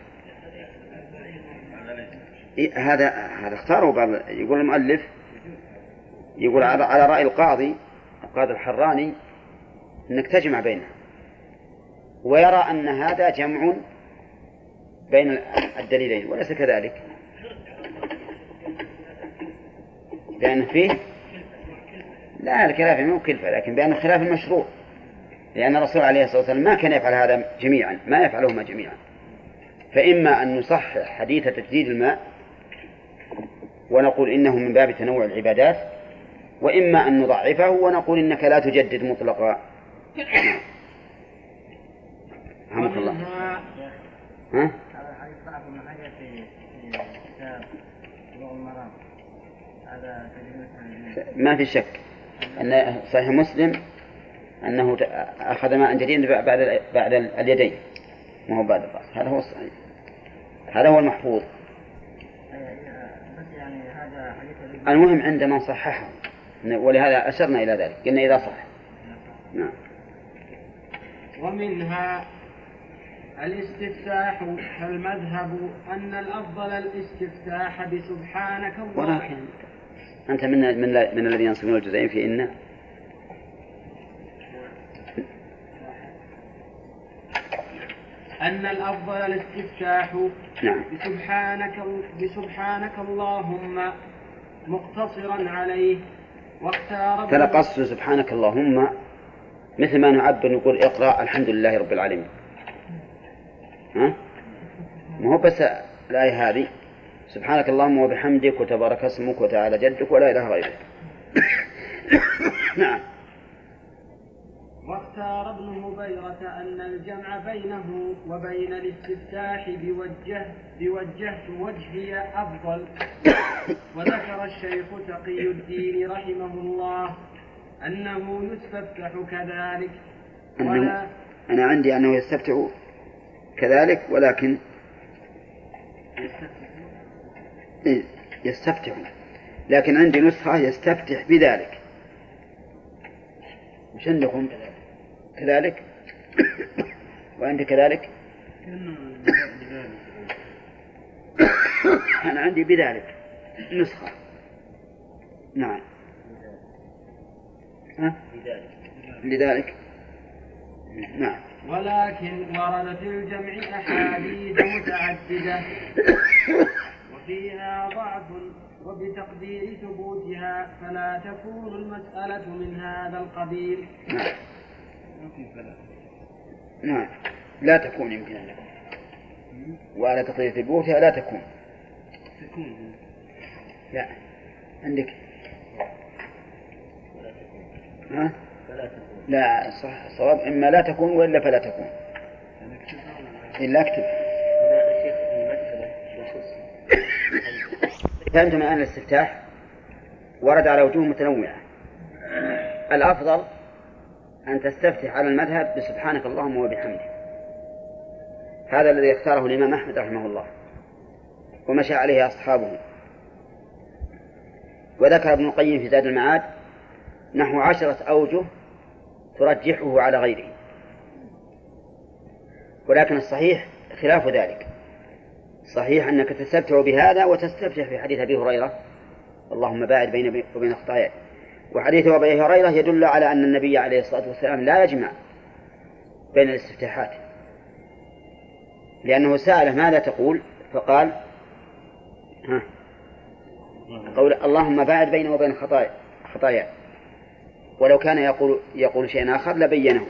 هذا هذا اختاره بعض، يقول المؤلف يقول على رأي القاضي القاضي الحراني أنك تجمع بينها، ويرى أن هذا جمع بين الدليلين، وليس كذلك، لأن فيه لا الخلاف مو كلفة، لكن بأن خلاف المشروع، لأن الرسول عليه الصلاة والسلام ما كان يفعل هذا جميعا، ما يفعلهما جميعا. فإما أن نصحح حديث تجديد الماء ونقول إنه من باب تنوع العبادات، وإما أن نضعفه ونقول إنك لا تجدد مطلقا. رحمك الله. ها؟ ما في شك أن صحيح مسلم أنه أخذ ماء جديد بعد بعد اليدين، ما هو بعد الرأس. هذا هو الصحيح، هذا هو المحفوظ. المهم عند من صححه، ولهذا أشرنا إلى ذلك، قلنا إذا صح. نعم. ومنها الاستفتاح، فالمذهب أن الأفضل الاستفتاح بسبحانك اللهم. ولكن أنت من من من الذين ينصبون الجزئين في إن أن الأفضل الاستفتاح نعم. بسبحانك بسبحانك اللهم مقتصرا عليه، واختار تلقص سبحانك اللهم مثل ما نعبر نقول اقرأ الحمد لله رب العالمين. ها؟ ما هو بس الآية هذه سبحانك اللهم وبحمدك وتبارك اسمك وتعالى جدك ولا إله غيرك. نعم. واختار ابن هبيرة أن الجمع بينه وبين الاستفتاح بوجه بوجهت وجهي أفضل. وذكر الشيخ تقي الدين رحمه الله أنه يستفتح كذلك. أنه أنا عندي أنه يستفتح كذلك ولكن يستفتح، لكن عندي نسخة يستفتح بذلك. مش عندكم كذلك؟ وعندي كذلك؟ أنا عندي بذلك نسخة. نعم. ها؟ لذلك. نعم. ولكن ورد في الجمع أحاديث متعددة وفيها ضعف، وبتقدير ثبوتها فلا تكون المسألة من هذا القبيل. نعم. نعم لا تكون يمكن أن تكون، وعلى تقدير ثبوتها لا تكون. تكون لا عندك. ها؟ لا صح صواب، إما لا تكون وإلا فلا تكون. إلا أكتب. فهمتم الآن الاستفتاح ورد على وجوه متنوعة. الأفضل أن تستفتح على المذهب بسبحانك اللهم وبحمدك، هذا الذي اختاره الإمام أحمد رحمه الله ومشى عليه أصحابه. وذكر ابن القيم في زاد المعاد نحو عشرة أوجه ترجحه على غيره، ولكن الصحيح خلاف ذلك. صحيح أنك تستفتح بهذا وتستفتح في حديث أبي هريرة اللهم باعد بين وبين خطاياي، وحديث أبي هريرة يدل على أن النبي عليه الصلاة والسلام لا يجمع بين الاستفتاحات، لأنه سأله ماذا تقول فقال ها قول اللهم باعد بين وبين خطايا خطايا ولو كان يقول يقول شيئا آخر لبينه.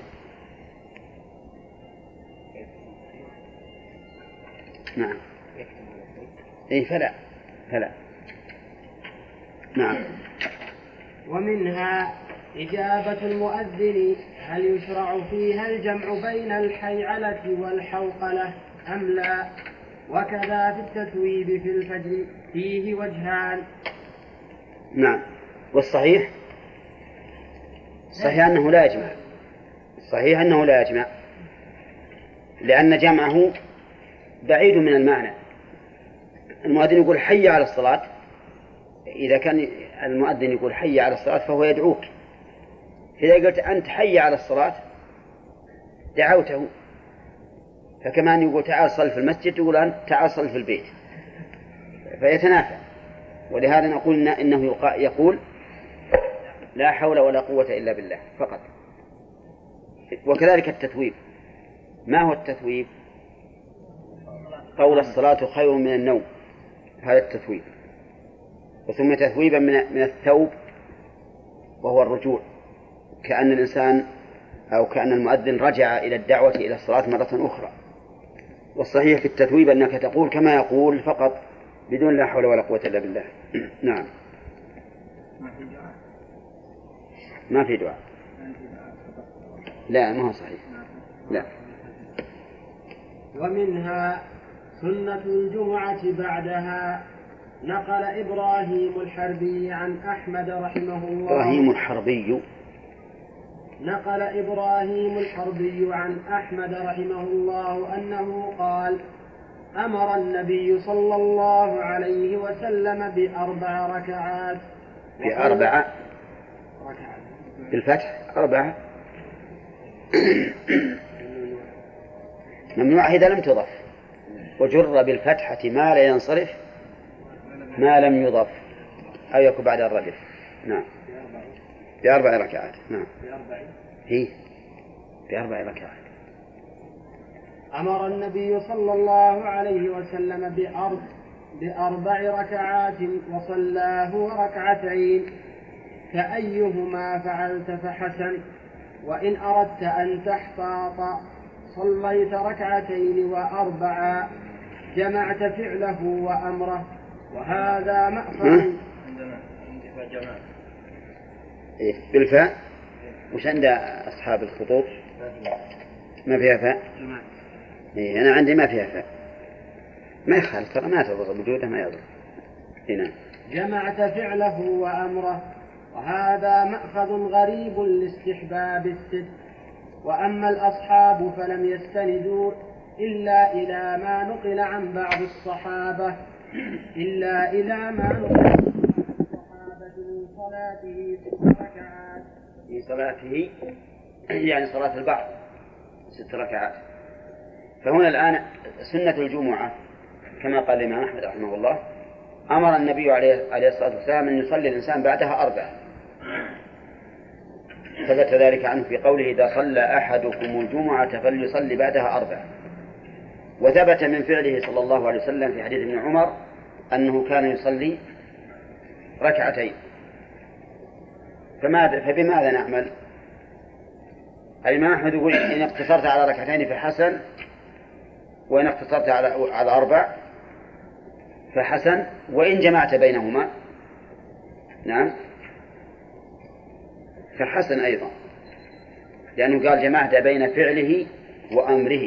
نعم. إيه فلا فلا نعم. ومنها إجابة المؤذن هل يشرع فيها الجمع بين الحيعلة والحوقلة أم لا، وكذا في التثويب في الفجر فيه وجهان. نعم. والصحيح صحيح أنه لا يجمع، صحيح أنه لا يجمع لأن جمعه بعيد من المعنى. المؤذن يقول حي على الصلاة، إذا كان المؤذن يقول حي على الصلاة فهو يدعوك، إذا قلت أنت حي على الصلاة دعوته، فكمان يقول تعال صل في المسجد يقول أنت تعال صل في البيت، فيتنافع. ولهذا نقول إنه يقول لا حول ولا قوة إلا بالله فقط. وكذلك التثويب. ما هو التثويب؟ قول الصلاة خير من النوم، هذا التثويب. وثم تثويبا من الثوب وهو الرجوع، كأن الإنسان أو كأن المؤذن رجع إلى الدعوة إلى الصلاة مرة أخرى. والصحيح في التثويب أنك تقول كما يقول فقط بدون لا حول ولا قوة إلا بالله. نعم. ما في دعاء. لا ما هو صحيح. لا. ومنها سنة الجمعة بعدها. نقل إبراهيم الحربي عن أحمد رحمه الله إبراهيم الحربي نقل إبراهيم الحربي عن أحمد رحمه الله أنه قال أمر النبي صلى الله عليه وسلم بأربع ركعات. بأربع ركعات بالفتح أربعة ممنوع إذا لم تضف، وجر بالفتحة ما لا ينصرف ما لم يضف أو يكون بعد الردف. نعم. بأربع ركعات. نعم. هي بأربع ركعات. أمر النبي صلى الله عليه وسلم بأربع بأربع ركعات وصلاه ركعتين، فأيهما فعلت فحسن. وإن أردت أن تحتاط صليت ركعتين وأربعا جمعت فعله وأمره، وهذا مأخذ بالفاء. وش عند أصحاب الخطوط؟ ما فيها فاء؟ إيه أنا عندي ما فيها فاء. ما يخالف ترى ما تضر وجوده ما يضر. هنا جمعت فعله وأمره، وهذا مأخذ غريب لاستحباب الست. وأما الأصحاب فلم يستندوا إلا إلى ما نقل عن بعض الصحابة إلا إلى ما نقل عن الصحابة من صلاته ست ركعات. في صلاته يعني صلاة البعض ست ركعات. فهنا الآن سنة الجمعة كما قال الإمام أحمد رحمه الله أمر النبي عليه الصلاة والسلام أن يصلي الإنسان بعدها أربعة. ثبت ذلك عنه في قوله إذا صلى أحدكم الجمعة فليصلي بعدها أربعة. وثبت من فعله صلى الله عليه وسلم في حديث ابن عمر أنه كان يصلي ركعتين. فماذا فبماذا نعمل؟ الإمام أحمد يقول إن اقتصرت على ركعتين فحسن، وإن اقتصرت على على أربع فحسن، وإن جمعت بينهما نعم فحسن أيضا، لأنه قال جمعت بين فعله وأمره.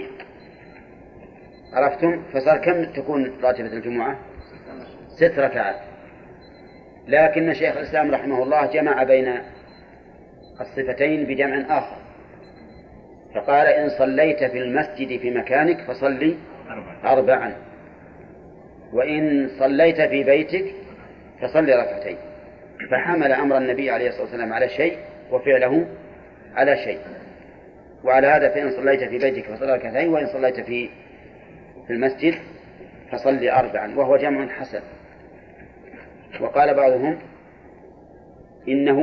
عرفتم؟ فصار كم تكون راتبة الجمعة؟ ست ركعات. لكن شيخ الإسلام رحمه الله جمع بين الصفتين بجمع آخر، فقال إن صليت في المسجد في مكانك فصلي أربعا، وإن صليت في بيتك فصلي ركعتين. فحمل أمر النبي عليه الصلاة والسلام على شيء وفعله على شيء. وعلى هذا فإن صليت في بيتك فصلي ركعتين، وإن صليت في في المسجد فصلي أربعا، وهو جمع حسن. وقال بعضهم إنه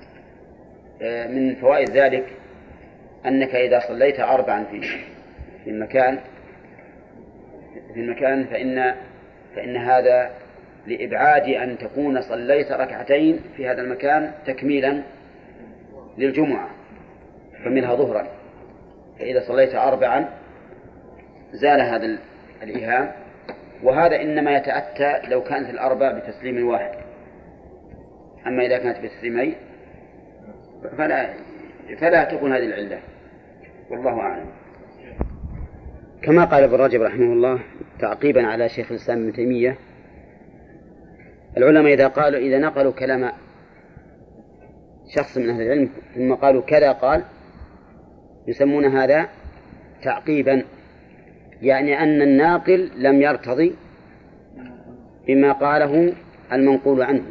من فوائد ذلك أنك إذا صليت أربعا في في المكان في المكان فإن فإن هذا لإبعاد أن تكون صليت ركعتين في هذا المكان تكميلا للجمعة فمنها ظهرا. فإذا صليت أربعا زال هذا الإيهام. وهذا إنما يتأتى لو كانت الأربع بتسليم واحد، أما إذا كانت بتسليمين فلا فلا تكون هذه العلة، والله أعلم. كما قال ابن رجب رحمه الله تعقيبا على شيخ الإسلام ابن تيمية، العلماء إذا قالوا إذا نقلوا كلام شخص من أهل العلم ثم قالوا كذا قال يسمون هذا تعقيبا، يعني أن الناقل لم يرتضي بما قاله المنقول عنه.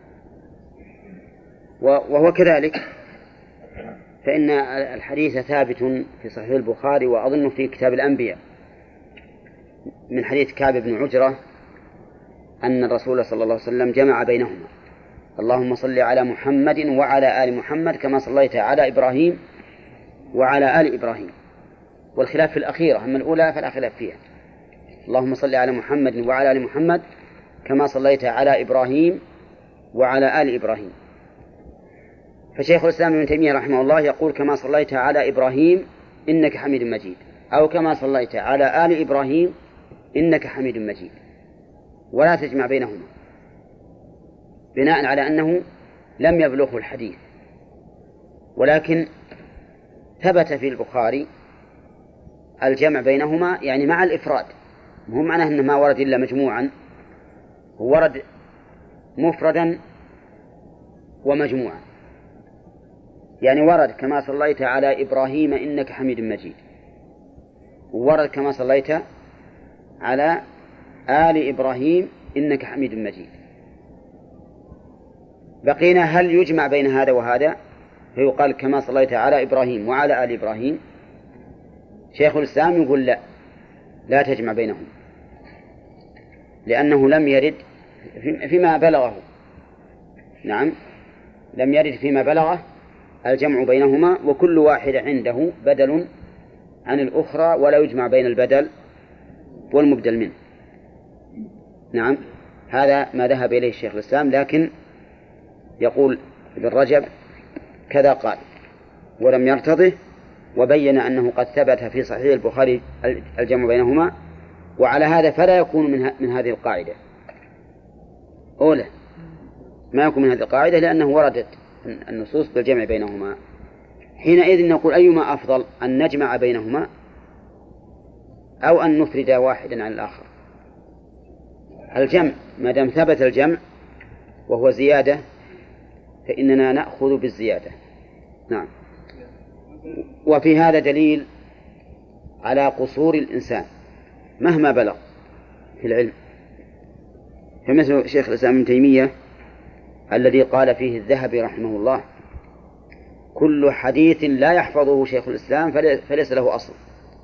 وهو كذلك، فإن الحديث ثابت في صحيح البخاري وأظن في كتاب الأنبياء من حديث كعب بن عجرة أن الرسول صلى الله عليه وسلم جمع بينهما: اللهم صل على محمد وعلى آل محمد كما صليت على إبراهيم وعلى آل إبراهيم. والخلاف في الأخيرة، أما الأولى فلا خلاف فيها. اللهم صل على محمد وعلى آل محمد كما صليت على إبراهيم وعلى آل إبراهيم. فشيخ الإسلام ابن تيمية رحمه الله يقول كما صليت على إبراهيم إنك حميد مجيد، أو كما صليت على آل إبراهيم إنك حميد مجيد، ولا تجمع بينهما، بناء على أنه لم يبلغه الحديث. ولكن ثبت في البخاري الجمع بينهما يعني مع الإفراد، مو معناه أنه ما ورد إلا مجموعا، ورد مفردا ومجموعا. يعني ورد كما صليت على إبراهيم إنك حميد مجيد، وورد كما صليت على آل إبراهيم إنك حميد مجيد. بقينا هل يجمع بين هذا وهذا؟ فيقال كما صليت على إبراهيم وعلى آل إبراهيم. شيخ الإسلام يقول لا، لا تجمع بينهم، لأنه لم يرد فيما بلغه، نعم لم يرد فيما بلغه الجمع بينهما، وكل واحد عنده بدل عن الأخرى ولا يجمع بين البدل والمبدل منه. نعم هذا ما ذهب إليه الشيخ الإسلام، لكن يقول ابن رجب كذا قال، ولم يرتضه، وبين أنه قد ثبت في صحيح البخاري الجمع بينهما، وعلى هذا فلا يكون من, من هذه القاعدة أولى، ما يكون من هذه القاعدة، لأنه وردت النصوص بالجمع بينهما. حينئذ نقول أيما أفضل، أن نجمع بينهما أو أن نفرد واحدا عن الآخر؟ الجمع، ما دام ثبت الجمع وهو زيادة فإننا نأخذ بالزيادة. نعم. وفي هذا دليل على قصور الإنسان مهما بلغ في العلم، فمثل شيخ الإسلام ابن تيمية الذي قال فيه الذهبي رحمه الله: كل حديث لا يحفظه شيخ الإسلام فليس له أصل.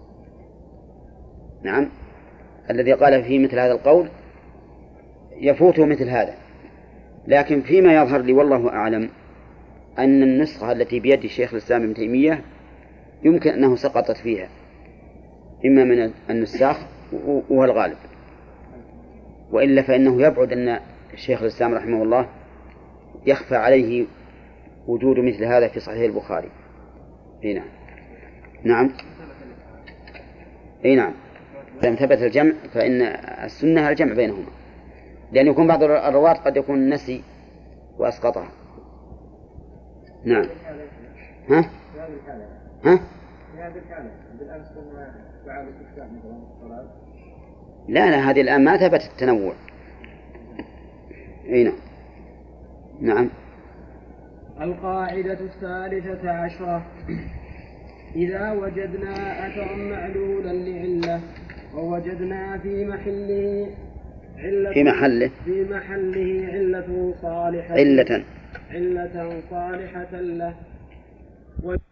نعم، الذي قال فيه مثل هذا القول يفوته مثل هذا. لكن فيما يظهر لي والله أعلم أن النسخة التي بيد الشيخ الإسلام ابن تيمية يمكن أنه سقطت فيها إما من النساخ وهو الغالب، وإلا فإنه يبعد أن الشيخ الإسلام رحمه الله يخفى عليه وجود مثل هذا في صحيح البخاري. اي نعم. نعم اي نعم. لم ثبت الجمع فإن السنة الجمع بينهما، لأن يكون بعض الرواة قد يكون نسي وأسقطها. نعم. ها؟ ها؟ لا لا، هذه الآن ما ثبت التنوع. اي نعم. نعم. القاعدة الثالثة عشرة: إذا وجدنا أثرا معلولا لعلة ووجدنا في محله علة في محله في محله علة صالحة علة علة صالحة له